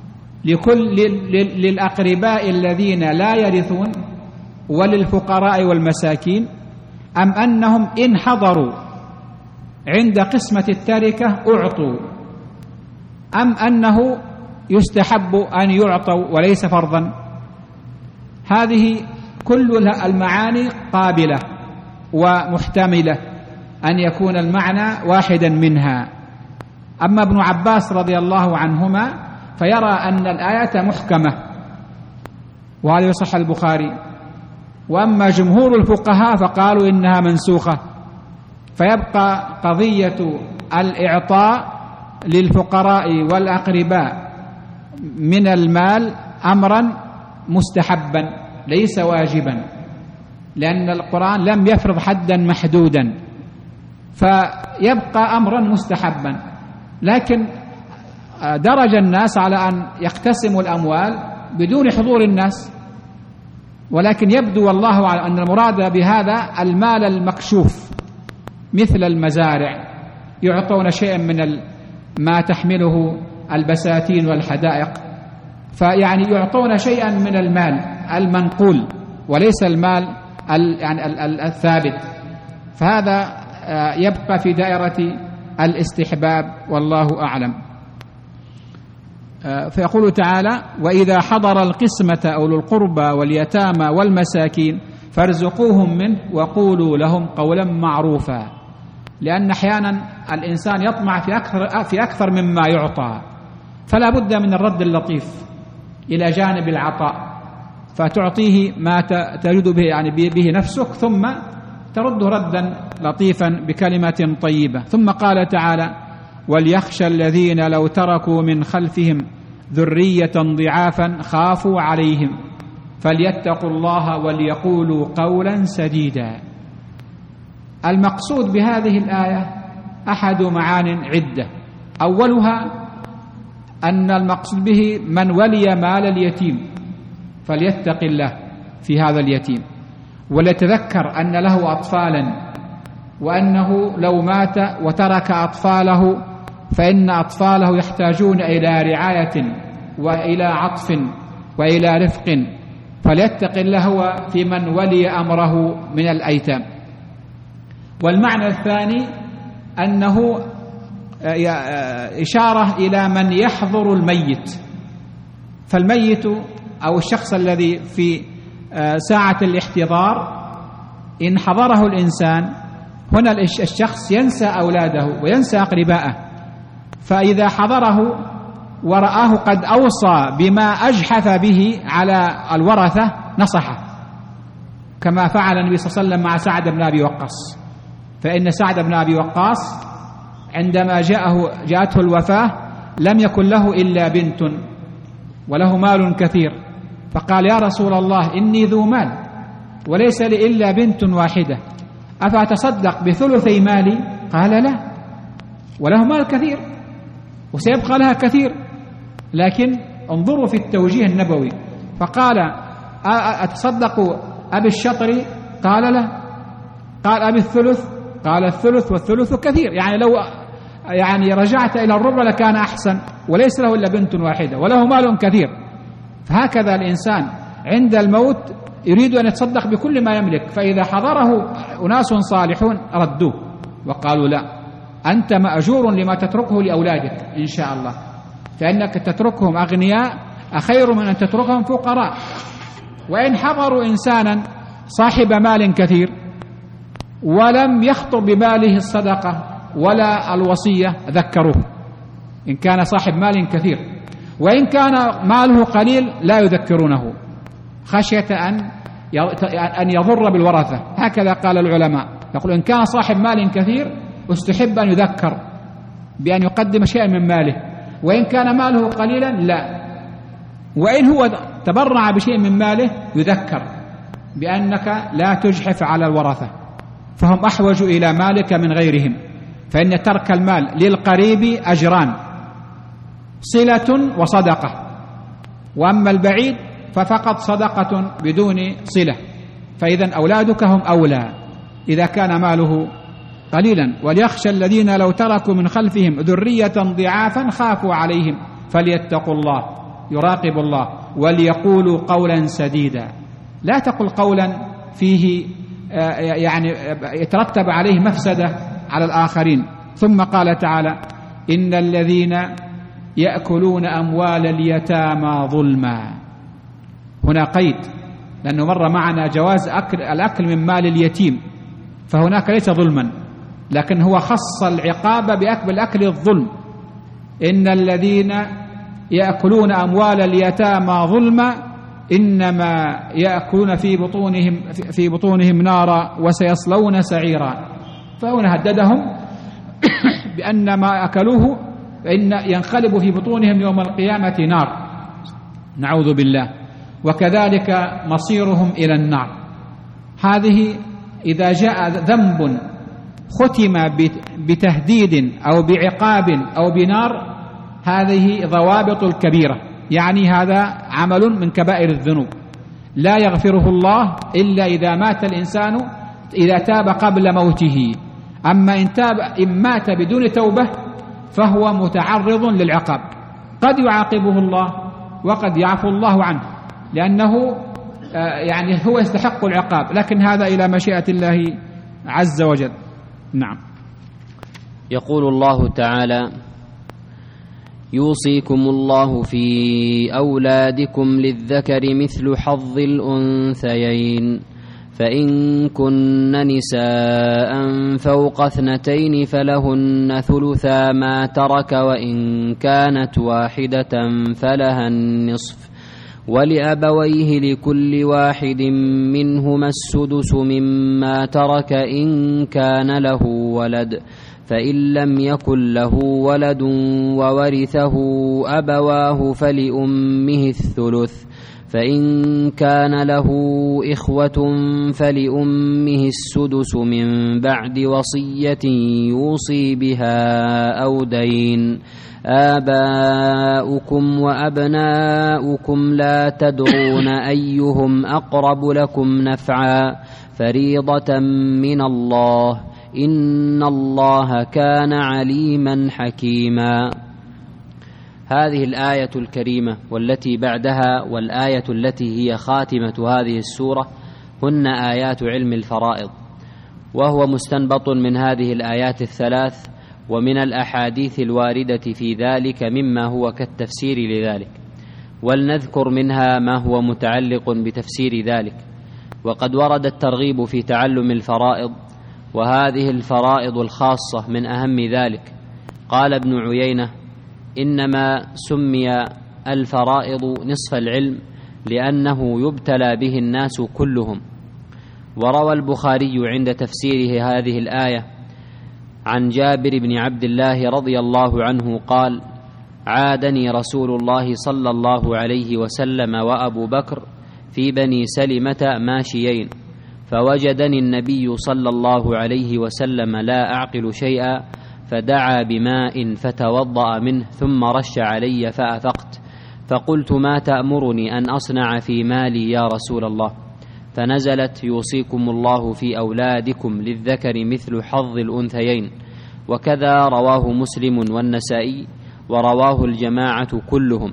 S1: للأقرباء الذين لا يرثون وللفقراء والمساكين، أم أنهم إن حضروا عند قسمة التركة أعطوا، أم أنه يستحب أن يعطوا وليس فرضا؟ هذه كل المعاني قابلة ومحتملة أن يكون المعنى واحدا منها. أما ابن عباس رضي الله عنهما فيرى أن الآية محكمة، وهذا يصح البخاري، وأما جمهور الفقهاء فقالوا إنها منسوخة، فيبقى قضية الإعطاء للفقراء والأقرباء من المال أمرا مستحبا ليس واجبا، لأن القرآن لم يفرض حدا محدودا، فيبقى أمرا مستحبا. لكن درج الناس على أن يقتسموا الأموال بدون حضور الناس، ولكن يبدو والله أعلم أن المراد بهذا المال المكشوف مثل المزارع، يعطون شيئا من ما تحمله البساتين والحدائق، فيعني يعطون شيئا من المال المنقول وليس المال الثابت، فهذا يبقى في دائرة الاستحباب والله أعلم. فيقول تعالى: وإذا حضر القسمة أولو القربى واليتامى والمساكين فارزقوهم منه وقولوا لهم قولا معروفا، لأن أحيانا الإنسان يطمع في أكثر مما يعطى، فلا بد من الرد اللطيف إلى جانب العطاء، فتعطيه ما تجد به يعني به نفسك، ثم ترد ردا لطيفا بكلمة طيبة. ثم قال تعالى: وليخشى الذين لو تركوا من خلفهم ذرية ضعافا خافوا عليهم فليتقوا الله وليقولوا قولا سديدا. المقصود بهذه الآية أحد معان عدة. أولها أن المقصود به من ولي مال اليتيم فليتق الله في هذا اليتيم، وليتذكر أن له أطفالا، وأنه لو مات وترك أطفاله فإن أطفاله يحتاجون إلى رعاية وإلى عطف وإلى رفق، فليتق الله هو في من ولي أمره من الأيتام. والمعنى الثاني أنه إشارة إلى من يحضر الميت، فالميت أو الشخص الذي في ساعة الاحتضار إن حضره الإنسان هنا الشخص ينسى أولاده وينسى أقرباءه، فإذا حضره ورآه قد أوصى بما أجحف به على الورثة نصحه، كما فعل النبي صلى الله عليه وسلم مع سعد بن أبي وقاص. فإن سعد بن أبي وقاص عندما جاءته الوفاة لم يكن له إلا بنت وله مال كثير، فقال: يا رسول الله إني ذو مال وليس لي إلا بنت واحدة، أفأتصدق بثلثي مالي؟ قال: لا، وله مال كثير وسيبقى لها كثير، لكن انظروا في التوجيه النبوي، فقال: أتصدق أبي الشطر؟ قال: لا. قال: أبي الثلث؟ قال: الثلث والثلث كثير، يعني لو رجعت إلى الربع لكان أحسن، وليس له إلا بنت واحدة وله مال كثير. فهكذا الإنسان عند الموت يريد أن يتصدق بكل ما يملك، فإذا حضره أناس صالحون ردوه وقالوا: لا، أنت مأجور لما تتركه لأولادك إن شاء الله، فإنك تتركهم أغنياء خير من أن تتركهم فقراء. وإن حضروا إنسانا صاحب مال كثير ولم يخطر بماله الصدقة ولا الوصية ذكروه، إن كان صاحب مال كثير، وإن كان ماله قليل لا يذكرونه خشية أن يضر بالورثة. هكذا قال العلماء، يقول إن كان صاحب مال كثير استحب أن يذكر بأن يقدم شيئا من ماله، وإن كان ماله قليلا لا، وإن هو تبرع بشيء من ماله يذكر بأنك لا تجحف على الورثة، فهم أحوج إلى مالك من غيرهم، فإن ترك المال للقريب أجران: صلة وصدقة، وأما البعيد ففقط صدقة بدون صلة، فإذا أولادك هم أولى إذا كان ماله قليلا. وليخشى الذين لو تركوا من خلفهم ذرية ضعافا خافوا عليهم فليتقوا الله، يراقب الله، وليقولوا قولا سديدا. لا تقل قولا فيه يترتب عليه مفسدة على الآخرين. ثم قال تعالى: إن الذين يأكلون أموال اليتامى ظلما. هنا قيد، لأنه مر معنا جواز الأكل من مال اليتيم، فهناك ليس ظلما، لكن هو خص العقاب بالأكل الظلم. إن الذين يأكلون أموال اليتامى ظلما إنما يأكلون في بطونهم نارا وسيصلون سعيرا. فهنا هددهم بأن ما أكلوه فإن ينقلب في بطونهم يوم القيامة نار، نعوذ بالله، وكذلك مصيرهم إلى النار. هذه إذا جاء ذنب ختم بتهديد أو بعقاب أو بنار، هذه ضوابط الكبيرة، يعني هذا عمل من كبائر الذنوب لا يغفره الله إلا إذا مات الإنسان، إذا تاب قبل موته. أما إن مات بدون توبة فهو متعرض للعقاب، قد يعاقبه الله وقد يعفو الله عنه، لأنه هو يستحق العقاب، لكن هذا إلى مشيئة الله عز وجل. نعم.
S2: يقول الله تعالى: يوصيكم الله في أولادكم للذكر مثل حظ الأنثيين، فإن كن نساء فوق 2 فلهن ثلثا ما ترك، وإن كانت واحدة فلها النصف، ولأبويه لكل واحد منهما السدس مما ترك إن كان له ولد، فإن لم يكن له ولد وورثه أبواه فلأمه الثلث، فإن كان له إخوة فلأمه السدس من بعد وصية يوصي بها أو دين. آباؤكم وأبناؤكم لا تدرون أيهم أقرب لكم نفعا فريضة من الله إن الله كان عليما حكيما. هذه الآية الكريمة والتي بعدها والآية التي هي خاتمة هذه السورة هن آيات علم الفرائض، وهو مستنبط من هذه الآيات الثلاث ومن الأحاديث الواردة في ذلك مما هو كالتفسير لذلك، ولنذكر منها ما هو متعلق بتفسير ذلك. وقد ورد الترغيب في تعلم الفرائض، وهذه الفرائض الخاصة من أهم ذلك. قال ابن عيينة: إنما سمي الفرائض نصف العلم لأنه يبتلى به الناس كلهم. وروى البخاري عند تفسيره هذه الآية عن جابر بن عبد الله رضي الله عنه قال: عادني رسول الله صلى الله عليه وسلم وأبو بكر في بني سلمة ماشيين، فوجدني النبي صلى الله عليه وسلم لا أعقل شيئا، فدعا بماء فتوضأ منه ثم رش علي فأفقت، فقلت: ما تأمرني أن أصنع في مالي يا رسول الله؟ فنزلت: يوصيكم الله في أولادكم للذكر مثل حظ الأنثيين. وكذا رواه مسلم والنسائي، ورواه الجماعة كلهم.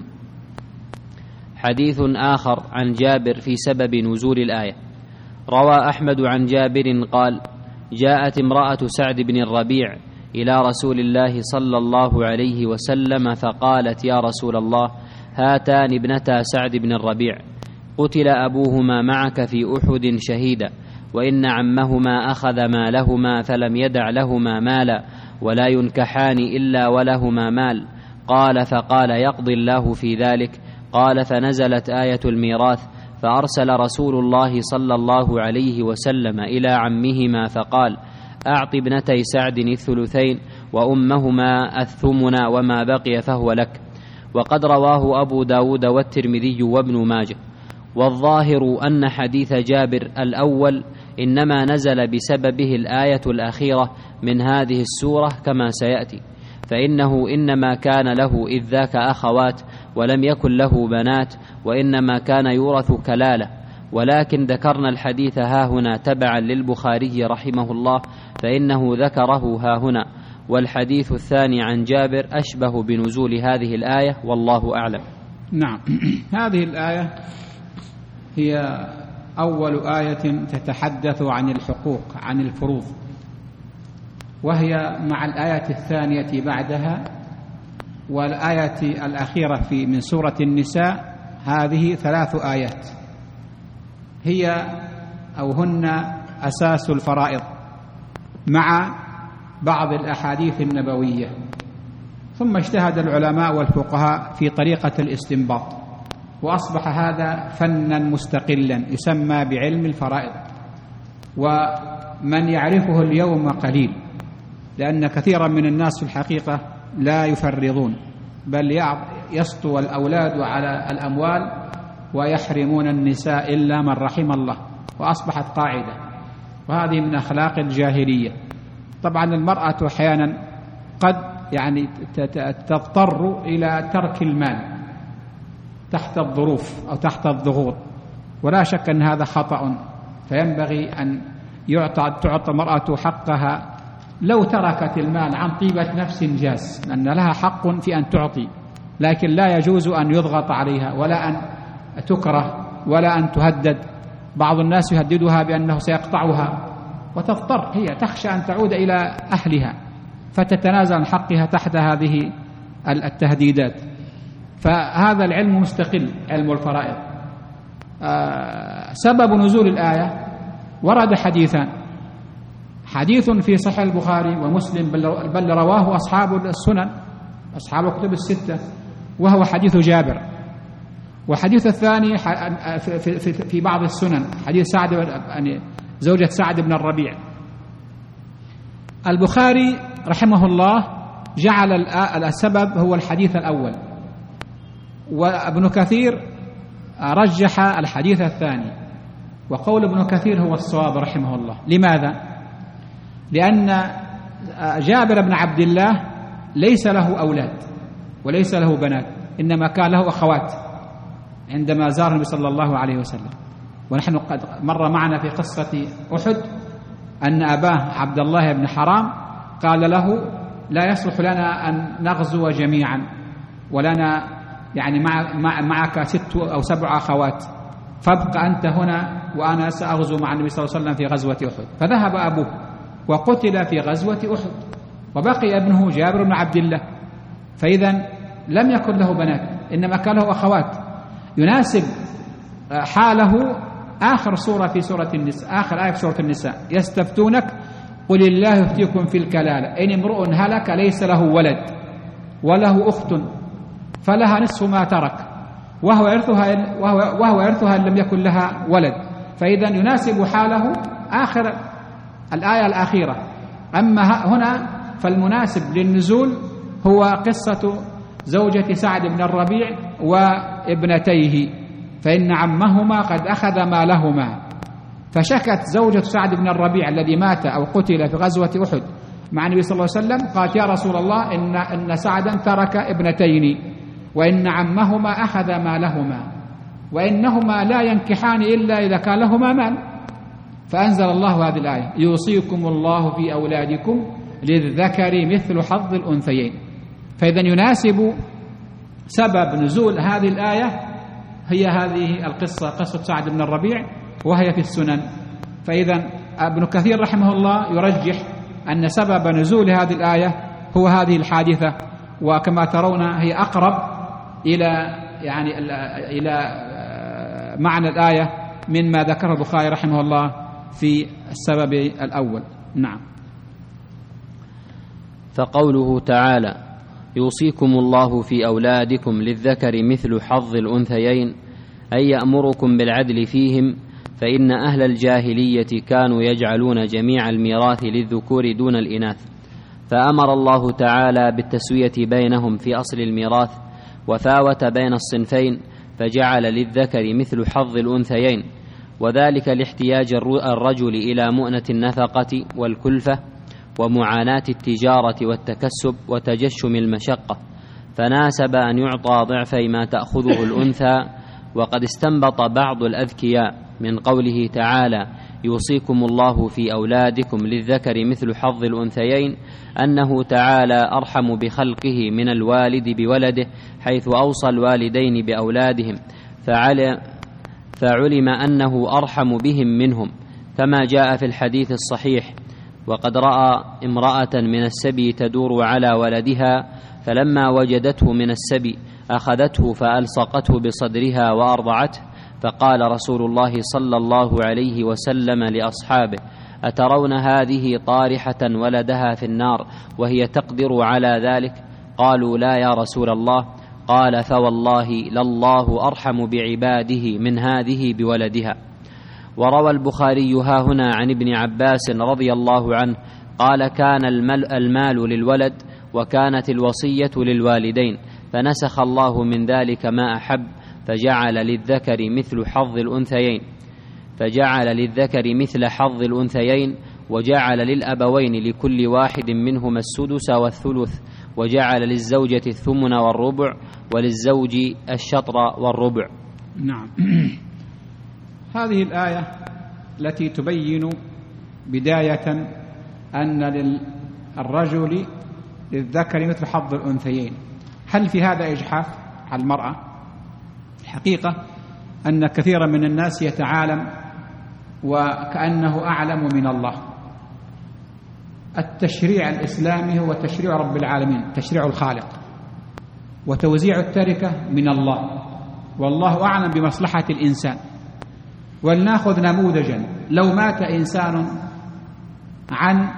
S2: حديث آخر عن جابر في سبب نزول الآية: روى أحمد عن جابر قال: جاءت امرأة سعد بن الربيع إلى رسول الله صلى الله عليه وسلم فقالت: يا رسول الله، هاتان ابنتا سعد بن الربيع، قتل أبوهما معك في أحد شهيدا، وإن عمهما أخذ مالهما فلم يدع لهما مالا، ولا ينكحان إلا ولهما مال. قال: فقال: يقضي الله في ذلك. قال: فنزلت آية الميراث، فأرسل رسول الله صلى الله عليه وسلم إلى عمهما فقال: أعط ابنتي سعد الثلثين وأمهما الثمن وما بقي فهو لك. وقد رواه أبو داود والترمذي وابن ماجه. والظاهر أن حديث جابر الأول إنما نزل بسببه الآية الأخيرة من هذه السورة كما سيأتي، فإنه إنما كان له إذ ذاك أخوات ولم يكن له بنات، وإنما كان يورث كلالة. ولكن ذكرنا الحديث هاهنا تبعا للبخاري رحمه الله، فإنه ذكره هاهنا. والحديث الثاني عن جابر أشبه بنزول هذه الآية، والله أعلم.
S1: نعم، هذه الآية هي أول آية تتحدث عن الحقوق، عن الفروض، وهي مع الآية الثانية بعدها والآية الأخيرة من سورة النساء. هذه 3 آيات هي أو هن أساس الفرائض مع بعض الأحاديث النبوية. ثم اجتهد العلماء والفقهاء في طريقة الاستنباط، وأصبح هذا فنا مستقلا يسمى بعلم الفرائض، ومن يعرفه اليوم قليل، لأن كثيرا من الناس في الحقيقة لا يفرضون، بل يسطو الأولاد على الأموال ويحرمون النساء إلا من رحم الله، وأصبحت قاعدة، وهذه من أخلاق الجاهلية. طبعا المرأة أحيانا قد تضطر إلى ترك المال تحت الظروف أو تحت الضغوط، ولا شك أن هذا خطأ، فينبغي أن تعطى المرأة حقها. لو تركت المال عن طيبة نفس جاز، لأن لها حق في أن تعطي، لكن لا يجوز أن يضغط عليها ولا أن تكره ولا أن تهدد. بعض الناس يهددها بأنه سيقطعها، وتضطر هي تخشى أن تعود إلى أهلها فتتنازل عن حقها تحت هذه التهديدات. فهذا العلم مستقل، علم الفرائض. سبب نزول الآية ورد حديثان: حديث في صحيح البخاري ومسلم بل رواه أصحاب السنن، أصحاب الكتب الستة، وهو حديث جابر. وحديث الثاني في بعض السنن، حديث سعد زوجة سعد بن الربيع. البخاري رحمه الله جعل السبب هو الحديث الأول، وابن كثير رجح الحديث الثاني، وقول ابن كثير هو الصواب رحمه الله. لماذا؟ لأن جابر بن عبد الله ليس له أولاد وليس له بنات، إنما كان له أخوات عندما زار النبي صلى الله عليه وسلم. ونحن قد مر معنا في قصة أحد أن أباه عبد الله بن حرام قال له: لا يصلح لنا أن نغزو جميعا، ولنا يعني معك 6 أو 7 أخوات، فابق أنت هنا وأنا سأغزو مع النبي صلى الله عليه وسلم في غزوة أحد. فذهب أبوه وقتل في غزوة أحد، وبقي ابنه جابر بن عبد الله. فإذا لم يكن له بنات، إنما كان له أخوات. يناسب حاله آخر سورة في سورة النساء، آخر آية في سورة النساء: يستفتونك قل الله يفتيكم في الكلالة إن امرؤ هلك ليس له ولد وله أخت فلها نصف ما ترك وهو يرثها إن لم يكن لها ولد. فإذا يناسب حاله آخر الآية الأخيرة. أما هنا فالمناسب للنزول هو قصة زوجة سعد بن الربيع وابنتيه، فإن عمهما قد أخذ مالهما. فشكت زوجة سعد بن الربيع الذي مات أو قتل في غزوة أحد مع النبي صلى الله عليه وسلم، قالت: يا رسول الله إن سعدا ترك ابنتين وإن عمهما أخذ مالهما وإنهما لا ينكحان إلا إذا كان لهما مال. فأنزل الله هذه الآية: يوصيكم الله في أولادكم للذكر مثل حظ الأنثيين. فإذا يناسب سبب نزول هذه الآية هي هذه القصة، قصة سعد بن الربيع، وهي في السنن. فإذا ابن كثير رحمه الله يرجح أن سبب نزول هذه الآية هو هذه الحادثة، وكما ترون هي أقرب إلى معنى الآية مما ذكره البخاري رحمه الله في السبب الأول. نعم.
S2: فقوله تعالى: يوصيكم الله في أولادكم للذكر مثل حظ الأنثيين، أي يأمركم بالعدل فيهم، فإن أهل الجاهلية كانوا يجعلون جميع الميراث للذكور دون الإناث، فأمر الله تعالى بالتسوية بينهم في أصل الميراث، وفاوت بين الصنفين فجعل للذكر مثل حظ الأنثيين، وذلك لاحتياج الرجل إلى مؤنة النفقة والكلفة ومعاناة التجارة والتكسب وتجشم المشقة، فناسب أن يعطى ضعفي ما تأخذه الأنثى. وقد استنبط بعض الأذكياء من قوله تعالى: يوصيكم الله في أولادكم للذكر مثل حظ الأنثيين، أنه تعالى أرحم بخلقه من الوالد بولده، حيث أوصى الوالدين بأولادهم، فعلم أنه أرحم بهم منهم، كما جاء في الحديث الصحيح: وقد رأى امرأة من السبي تدور على ولدها، فلما وجدته من السبي أخذته فألصقته بصدرها وأرضعته، فقال رسول الله صلى الله عليه وسلم لأصحابه: أترون هذه طارحة ولدها في النار وهي تقدر على ذلك؟ قالوا: لا يا رسول الله. قال: فوالله لله أرحم بعباده من هذه بولدها. وروى البخاري هاهنا عن ابن عباس رضي الله عنه قال: كان المال للولد وكانت الوصية للوالدين، فنسخ الله من ذلك ما أحب، فجعل للذكر مثل حظ الأنثيين، وجعل للأبوين لكل واحد منهما السدس والثلث، وجعل للزوجة الثمن والربع، وللزوج الشطر والربع.
S1: نعم. هذه الآية التي تبين بداية أن للرجل للذكر مثل حظ الأنثيين، هل في هذا إجحاف على المرأة؟ الحقيقة أن كثيرا من الناس يتعالم وكأنه أعلم من الله. التشريع الإسلامي هو تشريع رب العالمين، تشريع الخالق، وتوزيع التركة من الله، والله أعلم بمصلحة الإنسان. ولنأخذ نموذجا: لو مات إنسان عن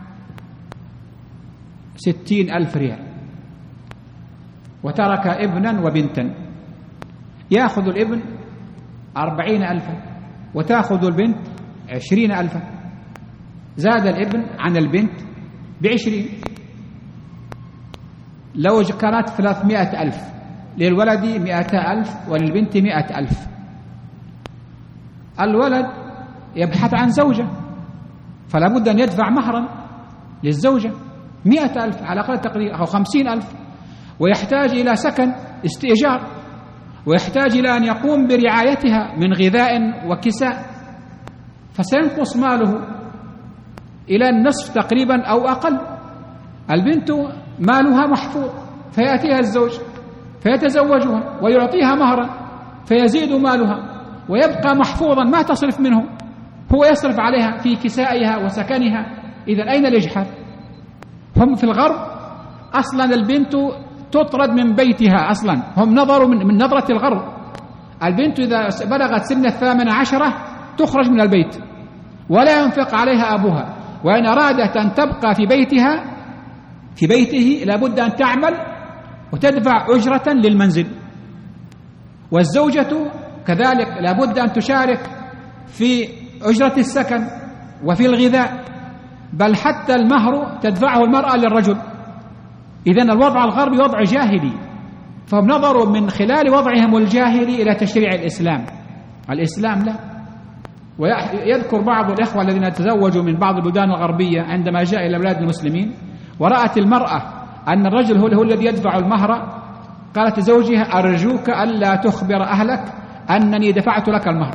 S1: 60,000 ريال وترك ابنا وبنتا، يأخذ الابن 40,000 وتأخذ البنت 20,000، زاد الابن عن البنت ب20، لو كانت 300,000 للولد 200,000 وللبنت 100,000. الولد يبحث عن زوجة فلا بد أن يدفع مهرا للزوجة 100,000 على أقل تقدير أو 50,000، ويحتاج إلى سكن استئجار، ويحتاج إلى أن يقوم برعايتها من غذاء وكساء، فسينقص ماله إلى النصف تقريبا أو أقل. البنت مالها محفوظ فيأتيها الزوج فيتزوجها ويعطيها مهرا فيزيد مالها ويبقى محفوظا ما تصرف منه، هو يصرف عليها في كسائها وسكنها. إذن أين الإجحاف؟ هم في الغرب أصلا البنت تطرد من بيتها، أصلا هم نظروا من نظرة الغرب، البنت إذا بلغت سن 18 تخرج من البيت ولا ينفق عليها أبوها، وإن أرادت أن تبقى في بيته لابد أن تعمل وتدفع أجرة للمنزل. والزوجة كذلك لابد أن تشارك في أجرة السكن وفي الغذاء، بل حتى المهر تدفعه المرأة للرجل. إذن الوضع الغربي وضع جاهلي، فهم نظروا من خلال وضعهم الجاهلي إلى تشريع الإسلام لا. ويذكر بعض الإخوة الذين تزوجوا من بعض البلدان الغربية عندما جاء إلى بلاد المسلمين ورأت المرأة أن الرجل هو الذي يدفع المهر، قالت لزوجها: أرجوك ألا تخبر أهلك أنني دفعت لك المهر.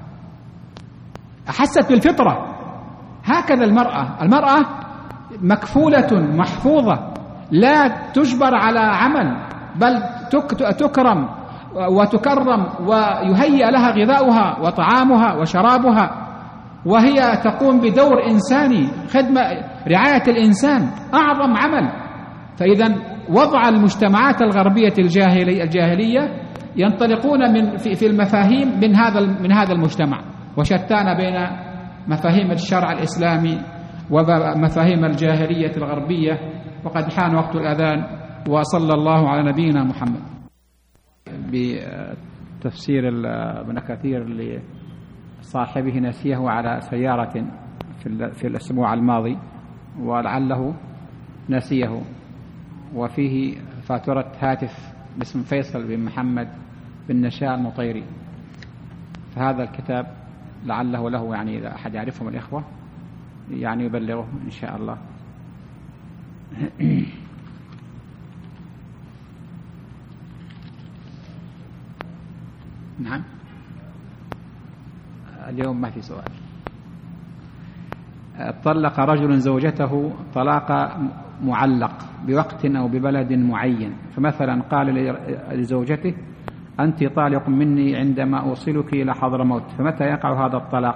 S1: أحست بالفطرة. هكذا المرأة مكفولة محفوظة لا تجبر على عمل، بل تكرم وتكرم ويهيأ لها غذاؤها وطعامها وشرابها، وهي تقوم بدور إنساني، خدمة رعاية الإنسان أعظم عمل. فإذا وضع المجتمعات الغربية الجاهلية ينطلقون في المفاهيم من هذا المجتمع، وشتان بين مفاهيم الشرع الإسلامي ومفاهيم الجاهلية الغربية. وقد حان وقت الأذان، وصلى الله على نبينا محمد. بتفسير ابن كثير لصاحبه نسيه على سيارة في الأسبوع الماضي ولعله نسيه، وفيه فاتورة هاتف باسم فيصل بن محمد بن نشاء المطيري. فهذا الكتاب لعله له يعني إذا أحد يعرفه من الإخوة يعني يبلغه إن شاء الله. نعم، اليوم ما في سؤال. طلق رجل زوجته طلاق معلق بوقت أو ببلد معين، فمثلا قال لزوجته: أنت طالق مني عندما أوصلك إلى حضرموت، فمتى يقع هذا الطلاق؟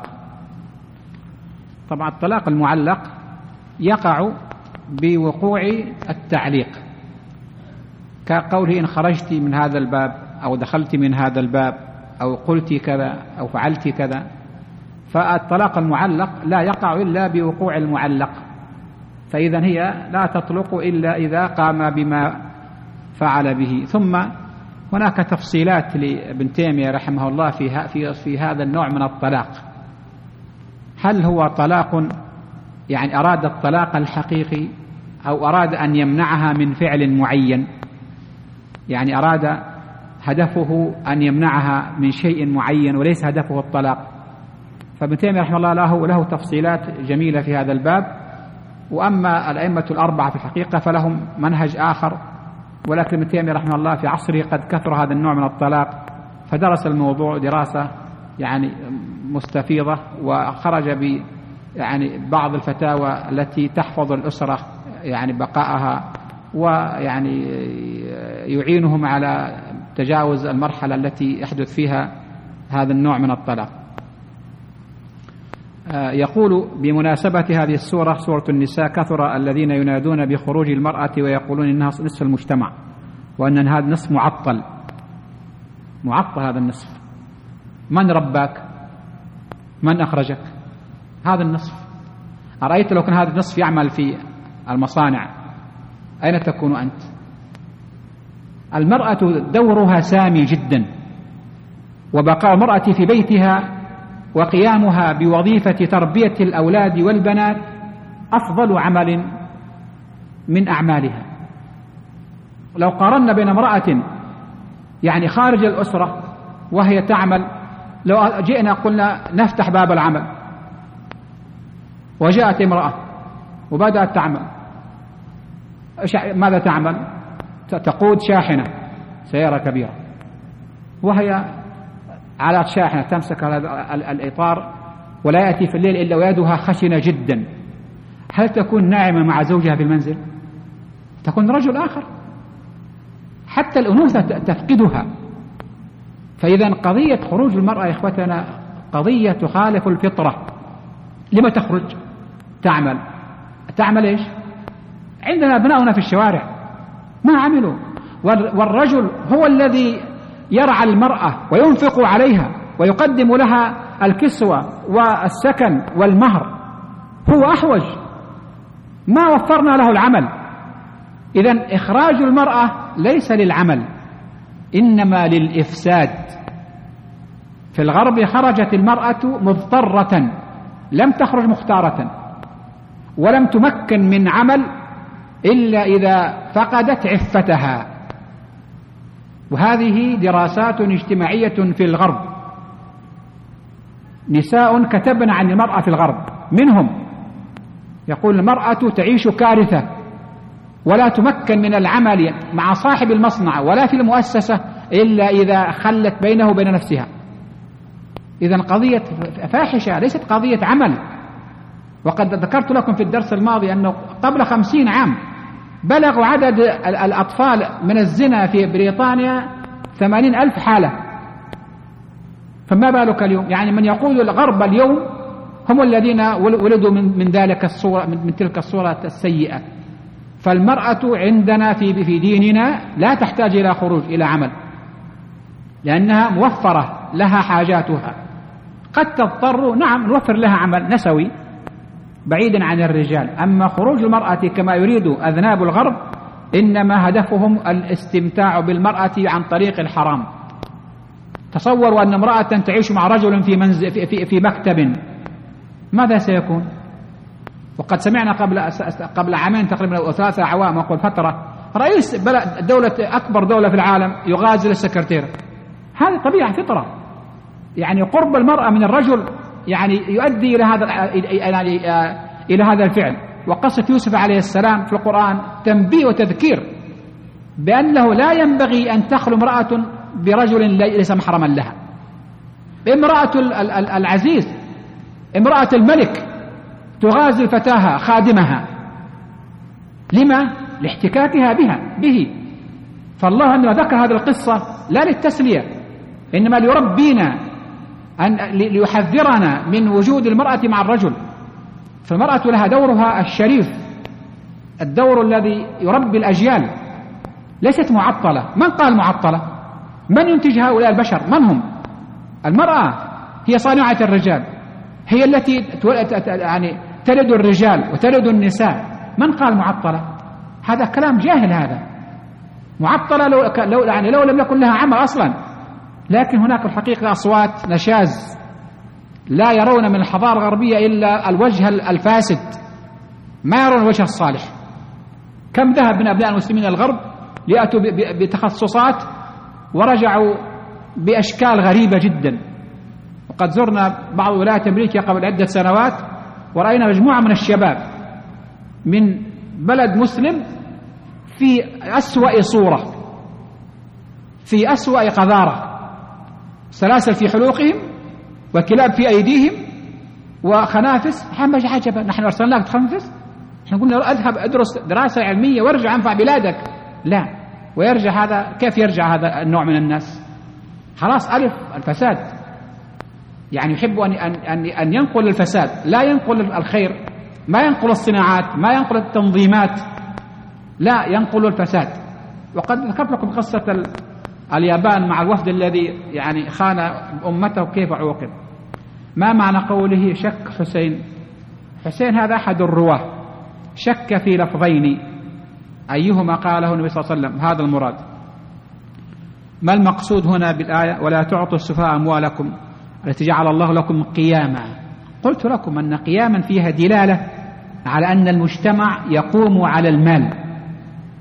S1: طبعا الطلاق المعلق يقع بوقوع التعليق، كقوله: إن خرجت من هذا الباب أو دخلت من هذا الباب أو قلت كذا أو فعلت كذا. فالطلاق المعلق لا يقع إلا بوقوع المعلق، فإذا هي لا تطلق إلا إذا قام بما فعل به. ثم هناك تفصيلات لابن تيمية رحمه الله في هذا النوع من الطلاق. هل هو طلاق يعني أراد الطلاق الحقيقي، أو أراد أن يمنعها من فعل معين، يعني أراد هدفه أن يمنعها من شيء معين وليس هدفه الطلاق. فابن تيمية رحمه الله له تفصيلات جميلة في هذا الباب. وأما الأئمة الأربعة في الحقيقة فلهم منهج آخر، ولكن ابن تيمية رحمه الله في عصره قد كثر هذا النوع من الطلاق، فدرس الموضوع دراسة يعني مستفيضة، وخرج يعني بعض الفتاوى التي تحفظ الأسرة يعني بقائها، ويعني يعينهم على تجاوز المرحلة التي يحدث فيها هذا النوع من الطلاق. يقول: بمناسبة هذه السورة، سورة النساء، كثر الذين ينادون بخروج المرأة ويقولون إنها نصف المجتمع، وأن هذا النصف معطل. هذا النصف من رباك؟ من أخرجك؟ هذا النصف. أرأيت لو كان هذا النصف يعمل في المصانع أين تكون أنت؟ المرأة دورها سامي جدا، وبقاء المرأة في بيتها وقيامها بوظيفة تربية الأولاد والبنات أفضل عمل من أعمالها. لو قارنا بين امرأة يعني خارج الأسرة وهي تعمل، لو جئنا قلنا نفتح باب العمل وجاءت امرأة وبدأت تعمل، ماذا تعمل؟ تقود شاحنة، سيارة كبيرة، وهي على شاحنة تمسك الإطار ولا يأتي في الليل إلا ويدها خشنة جدا. هل تكون ناعمة مع زوجها في المنزل؟ تكون رجل آخر، حتى الأنوثة تفقدها. فإذا قضية خروج المرأة يا إخوتنا قضية تخالف الفطرة. لما تخرج؟ تعمل إيش؟ عندنا أبناؤنا في الشوارع ما عملوا، والرجل هو الذي يرعى المرأة وينفق عليها ويقدم لها الكسوة والسكن والمهر، هو أحوج، ما وفرنا له العمل. إذن إخراج المرأة ليس للعمل إنما للإفساد. في الغرب خرجت المرأة مضطرة، لم تخرج مختارة، ولم تمكن من عمل إلا إذا فقدت عفتها. وهذه دراسات اجتماعية في الغرب، نساء كتبن عن المرأة في الغرب، منهم يقول المرأة تعيش كارثة ولا تمكن من العمل مع صاحب المصنع ولا في المؤسسة إلا إذا خلت بينه وبين نفسها. إذن قضية فاحشة ليست قضية عمل. وقد ذكرت لكم في الدرس الماضي أنه قبل 50 عام بلغ عدد الأطفال من الزنا في بريطانيا 80,000 حالة، فما بالك اليوم؟ يعني من يقول الغرب اليوم هم الذين ولدوا من ذلك الصورة، من تلك الصورة السيئة. فالمرأة عندنا في ديننا لا تحتاج إلى خروج إلى عمل، لأنها موفرة لها حاجاتها. قد تضطر نعم نوفر لها عمل نسوي بعيدا عن الرجال. أما خروج المرأة كما يريد أذناب الغرب إنما هدفهم الاستمتاع بالمرأة عن طريق الحرام. تصوروا أن امرأة تعيش مع رجل في مكتب، ماذا سيكون؟ وقد سمعنا قبل عامين تقريبا أو 3 أعوام أقول فترة رئيس دولة أكبر دولة في العالم يغازل السكرتيرة. هذه طبيعة فطرة، يعني قرب المرأة من الرجل يعني يؤدي إلى هذا الفعل. وقصة يوسف عليه السلام في القرآن تنبيه وتذكير بأنه لا ينبغي أن تخلو امرأة برجل ليس محرما لها. امرأة العزيز، امرأة الملك تغازل فتاها خادمها، لما؟ لاحتكاكها به. فالله أنه ذكر هذه القصة لا للتسلية، إنما ليربينا ليحذرنا من وجود المرأة مع الرجل. فالمرأة لها دورها الشريف، الدور الذي يربي الأجيال، ليست معطلة. من قال معطلة؟ من ينتج هؤلاء البشر؟ من هم؟ المرأة هي صانعة الرجال، هي التي يعني تلد الرجال وتلد النساء. من قال معطلة؟ هذا كلام جاهل. هذا معطلة لو لم يكن لها عمل أصلا. لكن هناك الحقيقة أصوات نشاز لا يرون من الحضارة الغربية إلا الوجه الفاسد، ما يرون الوجه الصالح. كم ذهب من أبناء المسلمين الغرب ليأتوا بتخصصات ورجعوا بأشكال غريبة جدا. وقد زرنا بعض ولايات أمريكا قبل عدة سنوات ورأينا مجموعة من الشباب من بلد مسلم في أسوأ صورة، في أسوأ قذارة، سلاسل في حلوقهم وكلاب في أيديهم وخنافس. حمج عجبا، نحن أرسلناك تخنفس؟ نحن قلنا أذهب أدرس دراسة علمية وارجع أنفع بلادك. لا، ويرجع هذا. كيف يرجع هذا النوع من الناس؟ خلاص ألف الفساد، يعني يحب أن ينقل الفساد، لا ينقل الخير، ما ينقل الصناعات، ما ينقل التنظيمات، لا ينقل الفساد. وقد ذكرت لكم قصة اليابان مع الوفد الذي يعني خان أمته كيف عوقب. ما معنى قوله شك حسين؟ حسين هذا أحد الرواه، شك في لفظين أيهما قاله النبي صلى الله عليه وسلم، هذا المراد. ما المقصود هنا بالآية ولا تعطوا السفهاء أموالكم التي جعل الله لكم قياما؟ قلت لكم أن قياما فيها دلالة على أن المجتمع يقوم على المال،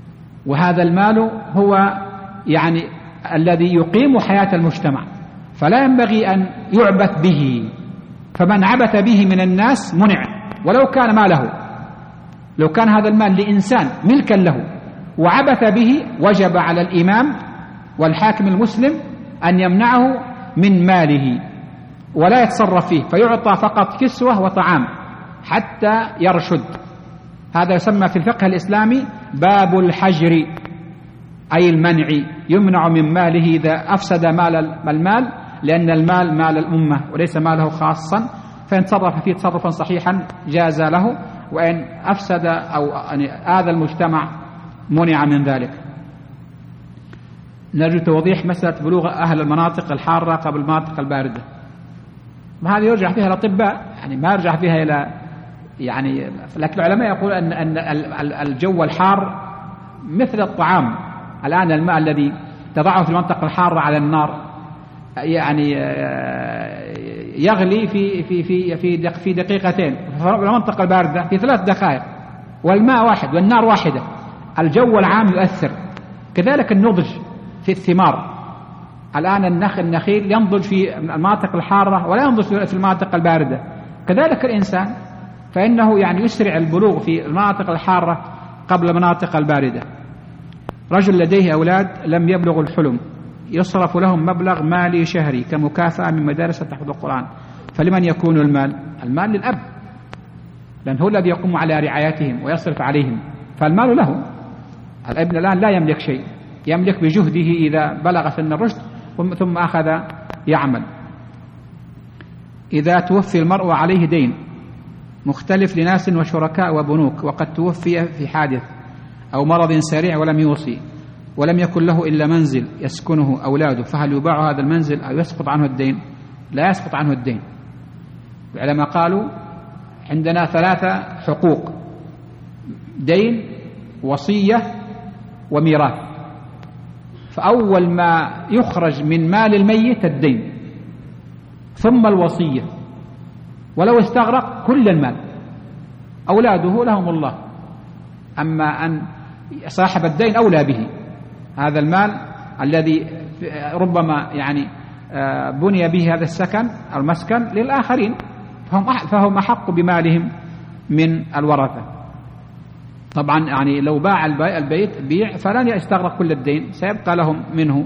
S1: وهذا المال هو يعني الذي يقيم حياة المجتمع، فلا ينبغي أن يعبث به. فمن عبث به من الناس منع، ولو كان ماله، لو كان هذا المال لإنسان ملكا له وعبث به، وجب على الإمام والحاكم المسلم أن يمنعه من ماله ولا يتصرف فيه، فيعطى فقط كسوة وطعام حتى يرشد. هذا يسمى في الفقه الإسلامي باب الحجر، أي المنع، يمنع من ماله إذا أفسد مال المال، لأن المال مال الأمة وليس ماله خاصا، فإن تصرف فيه تصرفا صحيحا جاز له، وإن أفسد أو آذى المجتمع منع من ذلك. نرجو توضيح مسألة بلوغ أهل المناطق الحارة قبل المناطق الباردة. وهذا يرجع فيها الأطباء، يعني ما يرجع فيها إلى يعني، لكن العلماء يقول أن الجو الحار مثل الطعام. الآن الماء الذي تضعه في المنطقة الحارة على النار يعني يغلي في دقيقتين، في المنطقة الباردة في 3 دقائق، والماء واحد والنار واحدة. الجو العام يؤثر. كذلك النضج في الثمار، الآن النخيل ينضج في المناطق الحارة ولا ينضج في المناطق الباردة. كذلك الإنسان فإنه يعني يسرع البلوغ في المناطق الحارة قبل المناطق الباردة. رجل لديه أولاد لم يبلغوا الحلم، يصرف لهم مبلغ مالي شهري كمكافأة من مدارس تحفظ القرآن، فلمن يكون المال؟ المال للأب، لأن هو الذي يقوم على رعايتهم ويصرف عليهم، فالمال له. الابن الآن لا يملك شيء، يملك بجهده إذا بلغ سن الرشد ثم أخذ يعمل. إذا توفي المرء عليه دين مختلف لناس وشركاء وبنوك، وقد توفي في حادث أو مرض سريع ولم يوصي، ولم يكن له إلا منزل يسكنه أولاده، فهل يباع هذا المنزل أو يسقط عنه الدين؟ لا يسقط عنه الدين. العلماء قالوا عندنا 3 حقوق: دين، وصية، وميراث. فأول ما يخرج من مال الميت الدين، ثم الوصية، ولو استغرق كل المال. أولاده لهم الله، أما أن صاحب الدين أولى به. هذا المال الذي ربما يعني بني به هذا السكن أو المسكن للآخرين، فهم أحق بمالهم من الورثة. طبعا يعني لو باع البيت بيع فلن يستغرق كل الدين، سيبقى لهم منه.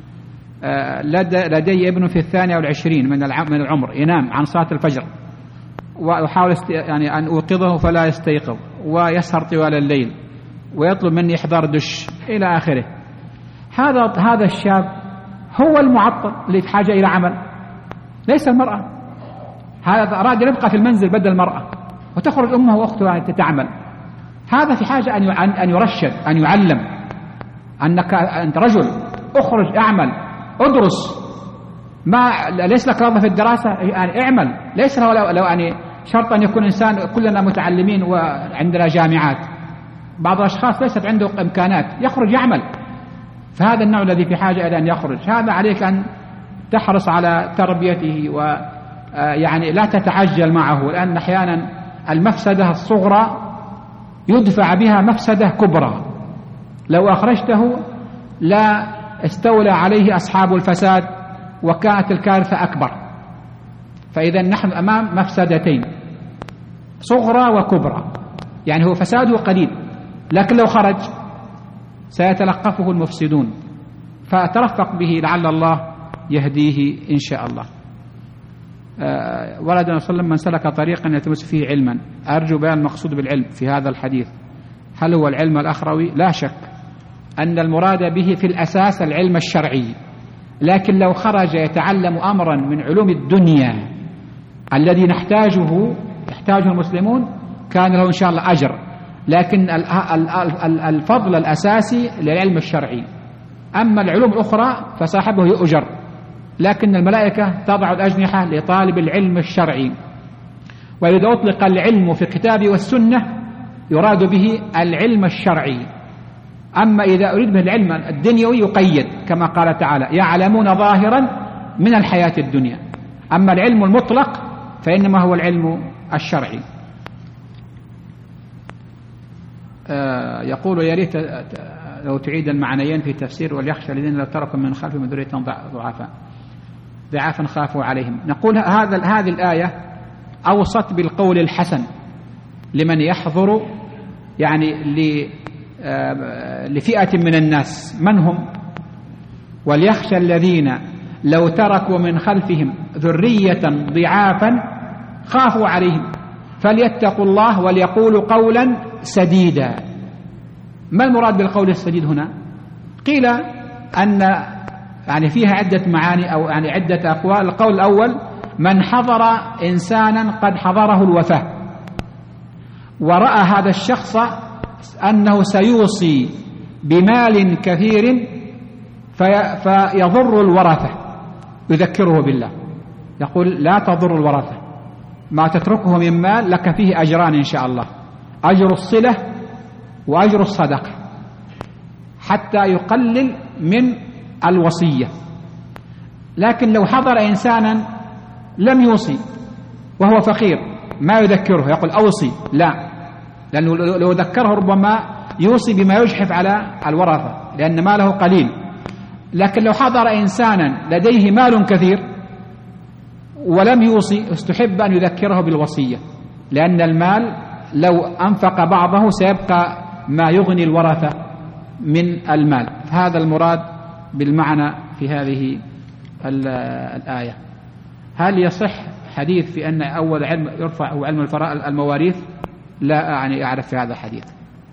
S1: لدي ابن في 22 من العمر ينام عن صلاة الفجر، وأحاول يعني أن أوقظه فلا يستيقظ، ويسهر طوال الليل، ويطلب مني إحضار دش إلى آخره. هذا الشاب هو المعطل اللي في حاجة إلى عمل، ليس المرأة. هذا أراد أن يبقى في المنزل بدل المرأة، وتخرج أمه وأختها تعمل. هذا في حاجة أن يرشد، أن يعلم أنت رجل، أخرج أعمل، أدرس، ما ليس لك رغبة في الدراسة يعني اعمل. ليس لو يعني شرط أن يكون إنسان كلنا متعلمين وعندنا جامعات. بعض الأشخاص ليست عنده إمكانات، يخرج يعمل. فهذا النوع الذي في حاجة إلى أن يخرج، هذا عليك أن تحرص على تربيته، ويعني لا تتعجل معه، لأن أحيانا المفسدة الصغرى يدفع بها مفسدة كبرى. لو أخرجته لا استولى عليه أصحاب الفساد وكانت الكارثة أكبر. فإذا نحن أمام مفسدتين، صغرى وكبرى. يعني هو فساده قليل، لكن لو خرج سيتلقفه المفسدون، فترفق به لعل الله يهديه إن شاء الله. ورد النبي صلى الله عليه وسلم: من سلك طريقا يلتمس فيه علما. أرجو بيان المقصود بالعلم في هذا الحديث. هل هو العلم الأخروي؟ لا شك أن المراد به في الأساس العلم الشرعي، لكن لو خرج يتعلم أمرا من علوم الدنيا الذي يحتاجه المسلمون كان له إن شاء الله أجر، لكن الفضل الأساسي للعلم الشرعي. أما العلوم الأخرى فصاحبه يؤجر، لكن الملائكة تضع الأجنحة لطالب العلم الشرعي. وإذا أطلق العلم في الكتاب والسنة يراد به العلم الشرعي. أما إذا أريد به العلم الدنيوي يقيد، كما قال تعالى: يعلمون ظاهرا من الحياة الدنيا. أما العلم المطلق فإنما هو العلم الشرعي. يقول: يا ريت لو تعيد المعنيين في تفسير وليخشى الذين لو تركوا من خلفهم ذرية ضعافا خافوا عليهم. نقول هذه الآية أوصت بالقول الحسن لمن يحضر يعني لفئة من الناس. من هم؟ وليخشى الذين لو تركوا من خلفهم ذرية ضعافا خافوا عليهم فليتقوا الله وليقولوا قولا سديدا. ما المراد بالقول السديد هنا؟ قيل أن يعني فيها عدة معاني أو يعني عدة أقوال. القول الأول: من حضر إنسانا قد حضره الوفاة ورأى هذا الشخص أنه سيوصي بمال كثير فيضر الورثة، يذكره بالله، يقول: لا تضر الورثة، ما تتركه من مال لك فيه أجران إن شاء الله، أجر الصلة وأجر الصدقة، حتى يقلل من الوصية. لكن لو حضر إنسانا لم يوصي وهو فقير ما يذكره، يقول أوصي، لا، لأنه لو ذكره ربما يوصي بما يجحف على الورثة لأن ماله قليل. لكن لو حضر إنسانا لديه مال كثير ولم يوصي استحب أن يذكره بالوصية، لأن المال لو أنفق بعضه سيبقى ما يغني الورثة من المال. هذا المراد بالمعنى في هذه الآية. هل يصح حديث في أن أول علم يرفع هو علم المواريث؟ لا يعني أعرف في هذا الحديث.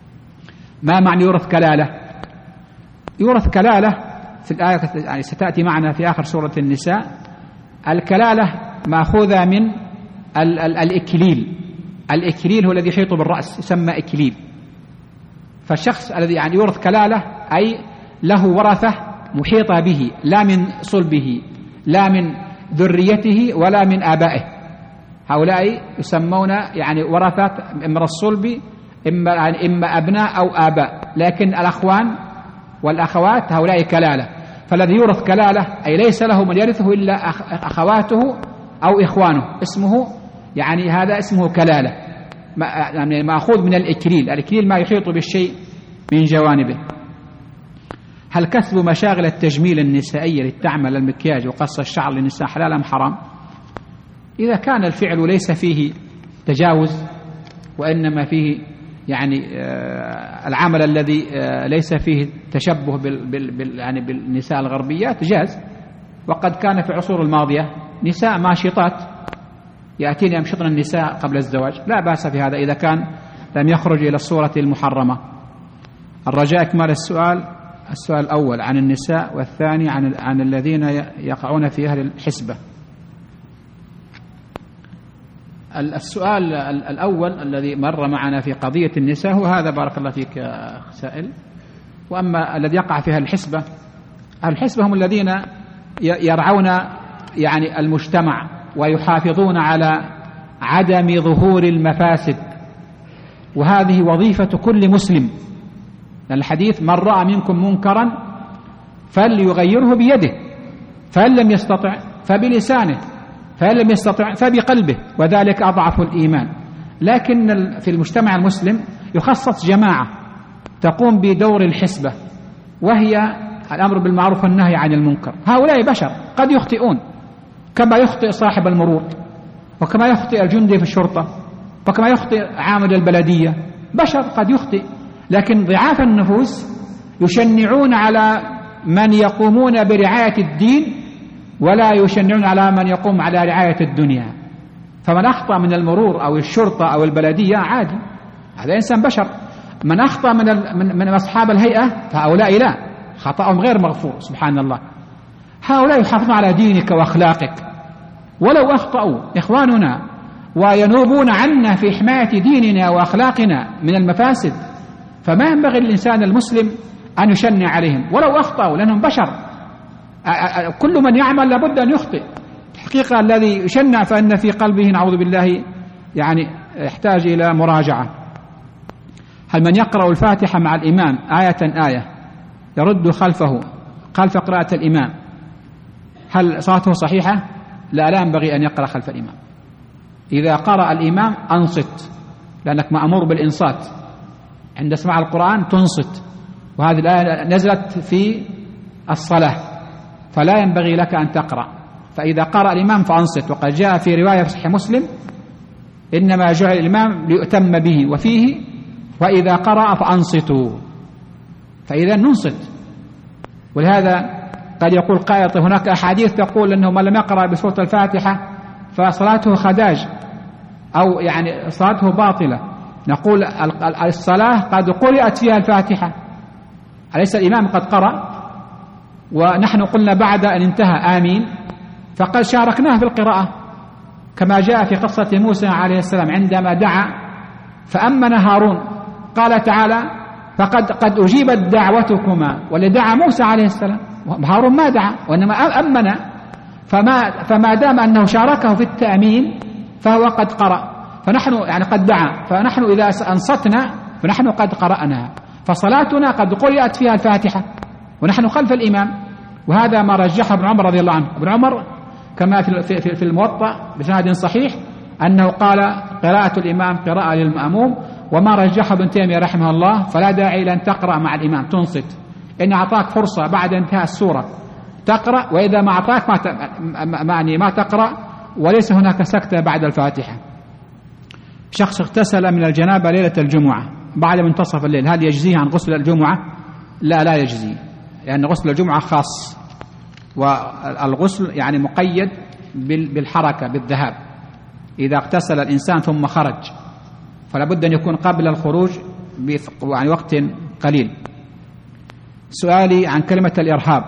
S1: ما معنى يورث كلالة؟ يورث كلالة في الآية يعني ستأتي معنا في آخر سورة النساء. الكلالة مأخوذة من الإكليل. الإكليل هو الذي يحيط بالرأس، يسمى إكليل. فالشخص الذي يعني يورث كلالة أي له ورثة محيطة به، لا من صلبه لا من ذريته ولا من آبائه. هؤلاء يسمون يعني ورثة إما الصلب إما أبناء أو آباء، لكن الأخوان والأخوات هؤلاء كلالة. فالذي يورث كلالة أي ليس له من يرثه إلا أخواته أو إخوانه، اسمه يعني هذا اسمه كلالة، يعني مأخوذ من الإكليل. الإكليل ما يحيط بالشيء من جوانبه. هل كسب مشاغل التجميل النسائية للتعمل المكياج وقص الشعر للنساء حلال أم حرام؟ إذا كان الفعل ليس فيه تجاوز وإنما فيه يعني العمل الذي ليس فيه تشبه يعني بالنساء الغربيات جاز. وقد كان في العصور الماضية نساء ماشطات يأتين يمشطن النساء قبل الزواج، لا بأس في هذا إذا كان لم يخرج إلى الصورة المحرمة. الرجاء إكمال السؤال الأول عن النساء، والثاني عن الذين يقعون في أهل الحسبة. السؤال الأول الذي مر معنا في قضية النساء هو هذا، بارك الله فيك يا سائل. وأما الذي يقع فيها الحسبة، الحسبة هم الذين يرعون يعني المجتمع ويحافظون على عدم ظهور المفاسد، وهذه وظيفة كل مسلم. لأن الحديث: من رأى منكم منكرا فليغيره بيده، فإن لم يستطع فبلسانه، فإن لم يستطع فبقلبه، وذلك أضعف الإيمان. لكن في المجتمع المسلم يخصص جماعة تقوم بدور الحسبة، وهي الأمر بالمعروف والنهي عن المنكر. هؤلاء بشر قد يخطئون كما يخطئ صاحب المرور، وكما يخطئ الجندي في الشرطة، وكما يخطئ عامل البلدية. بشر قد يخطئ، لكن ضعاف النفوس يشنعون على من يقومون برعاية الدين ولا يشنعون على من يقوم على رعاية الدنيا. فمن أخطأ من المرور أو الشرطة أو البلدية عادي، هذا إنسان بشر. من أخطأ من أصحاب الهيئة فهؤلاء لا، خطأهم غير مغفور سبحان الله. هؤلاء يحافظون على دينك وأخلاقك، ولو أخطأوا إخواننا وينوبون عنا في حماية ديننا وأخلاقنا من المفاسد، فما ينبغي للإنسان المسلم أن يشنع عليهم ولو أخطأوا، لأنهم بشر. كل من يعمل لابد أن يخطئ. الحقيقة الذي يشنع فإن في قلبه نعوذ بالله يعني يحتاج إلى مراجعة. هل من يقرأ الفاتحة مع الإمام آية يرد خلف قراءة الإمام هل صلاته صحيحة؟ لا ينبغي أن يقرأ خلف الإمام. إذا قرأ الإمام أنصت، لأنك مأمور بالإنصات. عند سماع القرآن تنصت وهذه الآية نزلت في الصلاة، فلا ينبغي لك أن تقرأ. فإذا قرأ الإمام فأنصت. وقد جاء في رواية في صحيح مسلم: إنما جعل الإمام ليؤتم به، وفيه: وإذا قرأ فأنصتوا. فإذا ننصت. ولهذا قد يقول قائل: هناك أحاديث تقول أنه من لم يقرأ بسورة الفاتحة فصلاته خداج، أو يعني صلاته باطلة. نقول الصلاة قد قرأت فيها الفاتحة، أليس الإمام قد قرأ؟ ونحن قلنا بعد أن انتهى آمين، فقد شاركناه في القراءة، كما جاء في قصة موسى عليه السلام عندما دعا فأمن هارون. قال تعالى: قد أجيبت دعوتكما، ولدعا موسى عليه السلام، هارون ما دعا وإنما أمن. فما دام أنه شاركه في التأمين فهو قد قرأ، فنحن يعني قد دعا، فنحن إذا أنصتنا فنحن قد قرأنا، فصلاتنا قد قرأت فيها الفاتحة ونحن خلف الإمام. وهذا ما رجحه ابن عمر رضي الله عنه. ابن عمر كما في الموطأ بسند صحيح أنه قال: قراءة الإمام قراءة للمأموم. وما رجحه ابن تيمية رحمه الله: فلا داعي لأن تقرأ مع الإمام، تنصت، إن أعطاك فرصة بعد انتهاء السورة تقرأ، وإذا ما أعطاك ما تقرأ، وليس هناك سكتة بعد الفاتحة. شخص اغتسل من الجنابة ليلة الجمعة بعد منتصف الليل، هل يجزيه عن غسل الجمعة؟ لا يجزي، لأن غسل الجمعة خاص، والغسل يعني مقيد بالحركة بالذهاب. إذا اغتسل الإنسان ثم خرج فلا بد أن يكون قبل الخروج يعني وقت قليل. سؤالي عن كلمة الإرهاب.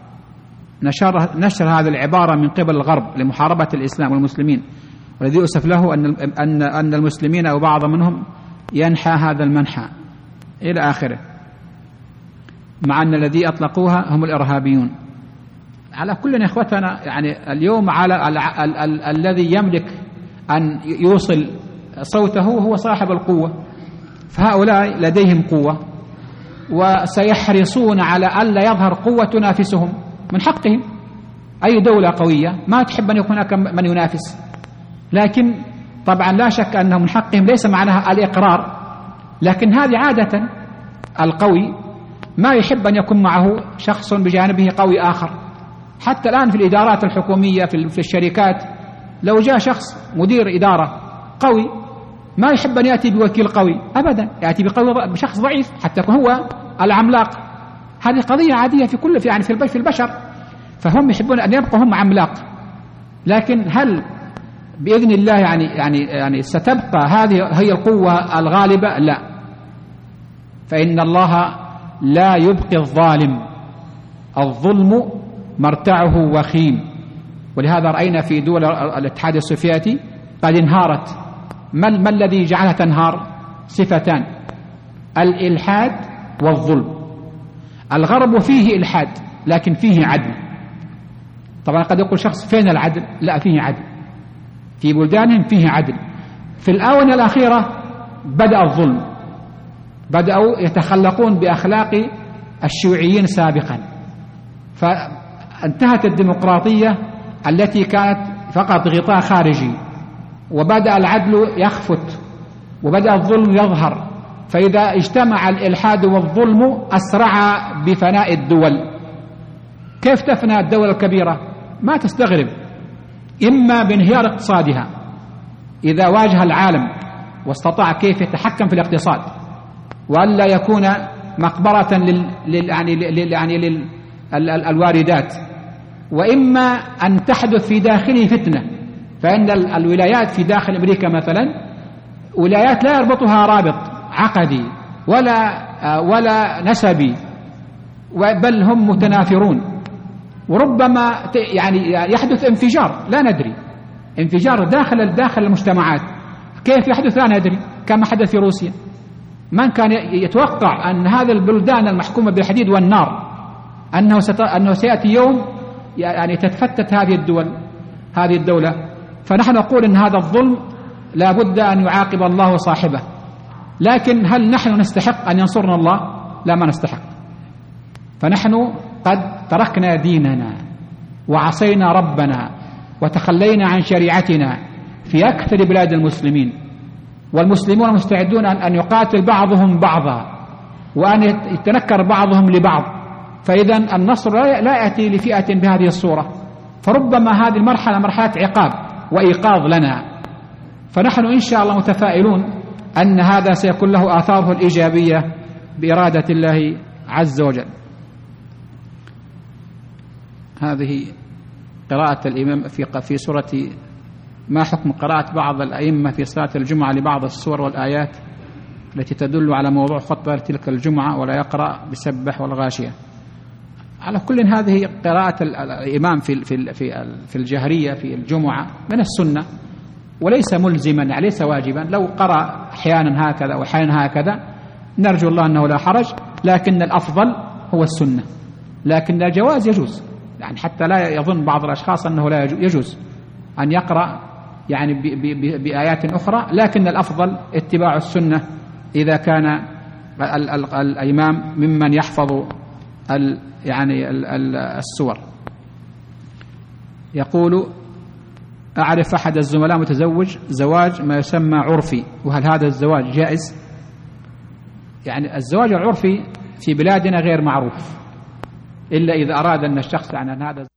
S1: نشر هذه العبارة من قبل الغرب لمحاربة الإسلام والمسلمين، والذي يؤسف له أن المسلمين أو بعض منهم ينحى هذا المنحى إلى آخره، مع أن الذي أطلقوها هم الإرهابيون. على كل يا إخوتنا، يعني اليوم على الذي يملك أن يوصل صوته هو صاحب القوة، فهؤلاء لديهم قوة وسيحرصون على ألا يظهر قوة تنافسهم، من حقهم. أي دولة قوية ما تحب أن يكون هناك من ينافس، لكن طبعا لا شك أنه من حقهم، ليس معناها الإقرار، لكن هذه عادة. القوي ما يحب أن يكون معه شخص بجانبه قوي آخر. حتى الآن في الإدارات الحكومية في الشركات، لو جاء شخص مدير إدارة قوي ما يحب أن يأتي بوكيل قوي أبدا، يأتي بشخص ضعيف حتى يكون هو العملاق. هذه قضية عادية في البشر، فهم يحبون أن يبقوا هم عملاق. لكن هل بإذن الله يعني ستبقى هذه هي القوة الغالبة؟ لا، فإن الله لا يبقي الظالم، الظلم مرتعه وخيم. ولهذا رأينا في دول الاتحاد السوفيتي قد انهارت. ما الذي جعلها تنهار؟ صفتان: الإلحاد والظلم. الغرب فيه إلحاد لكن فيه عدل. طبعا قد يقول شخص: فين العدل؟ لا، فيه عدل، في بلدانهم فيه عدل. في الآونة الأخيرة بدأ الظلم، بدأوا يتخلقون بأخلاق الشيوعيين سابقا، فانتهت الديمقراطية التي كانت فقط غطاء خارجي، وبدأ العدل يخفت، وبدأ الظلم يظهر. فإذا اجتمع الإلحاد والظلم أسرع بفناء الدول. كيف تفنى الدولة الكبيرة؟ ما تستغرب، إما بانهيار اقتصادها إذا واجه العالم واستطاع كيف يتحكم في الاقتصاد وألا يكون مقبرة للواردات، وإما أن تحدث في داخله فتنة. فإن الولايات في داخل أمريكا مثلا ولايات لا يربطها رابط عقدي ولا نسبي، بل هم متنافرون، وربما يحدث انفجار لا ندري، انفجار داخل المجتمعات. كيف يحدث لا ندري، كما حدث في روسيا. من كان يتوقع أن هذه البلدان المحكومة بالحديد والنار أنه سيأتي يوم تتفتت هذه الدولة. فنحن نقول أن هذا الظلم لا بد أن يعاقب الله صاحبه. لكن هل نحن نستحق أن ينصرنا الله؟ لا، ما نستحق. فنحن قد تركنا ديننا وعصينا ربنا وتخلينا عن شريعتنا في أكثر بلاد المسلمين، والمسلمون مستعدون أن يقاتل بعضهم بعضا وأن يتنكر بعضهم لبعض. فإذا النصر لا يأتي لفئة بهذه الصورة، فربما هذه المرحلة مرحلة عقاب وإيقاظ لنا. فنحن إن شاء الله متفائلون أن هذا سيكون له آثاره الإيجابية بإرادة الله عز وجل. هذه قراءة الإمام في سورة. ما حكم قراءة بعض الأئمة في صلاة الجمعة لبعض السور والآيات التي تدل على موضوع خطبة تلك الجمعة ولا يقرأ بسبح والغاشية؟ على كل هذه قراءة الإمام في الجهرية في الجمعة من السنة وليس ملزما، ليس واجبا. لو قرأ أحيانا هكذا وأحيانا هكذا نرجو الله أنه لا حرج، لكن الأفضل هو السنة. لكن الجواز يجوز، يعني حتى لا يظن بعض الأشخاص أنه لا يجوز أن يقرأ يعني بآيات أخرى، لكن الأفضل اتباع السنة إذا كان الإمام ممن يحفظ يعني السور. يقول: أعرف أحد الزملاء متزوج زواج ما يسمى عرفي، وهل هذا الزواج جائز؟ يعني الزواج العرفي في بلادنا غير معروف، إلا إذا أراد أن الشخص يعني أن هذا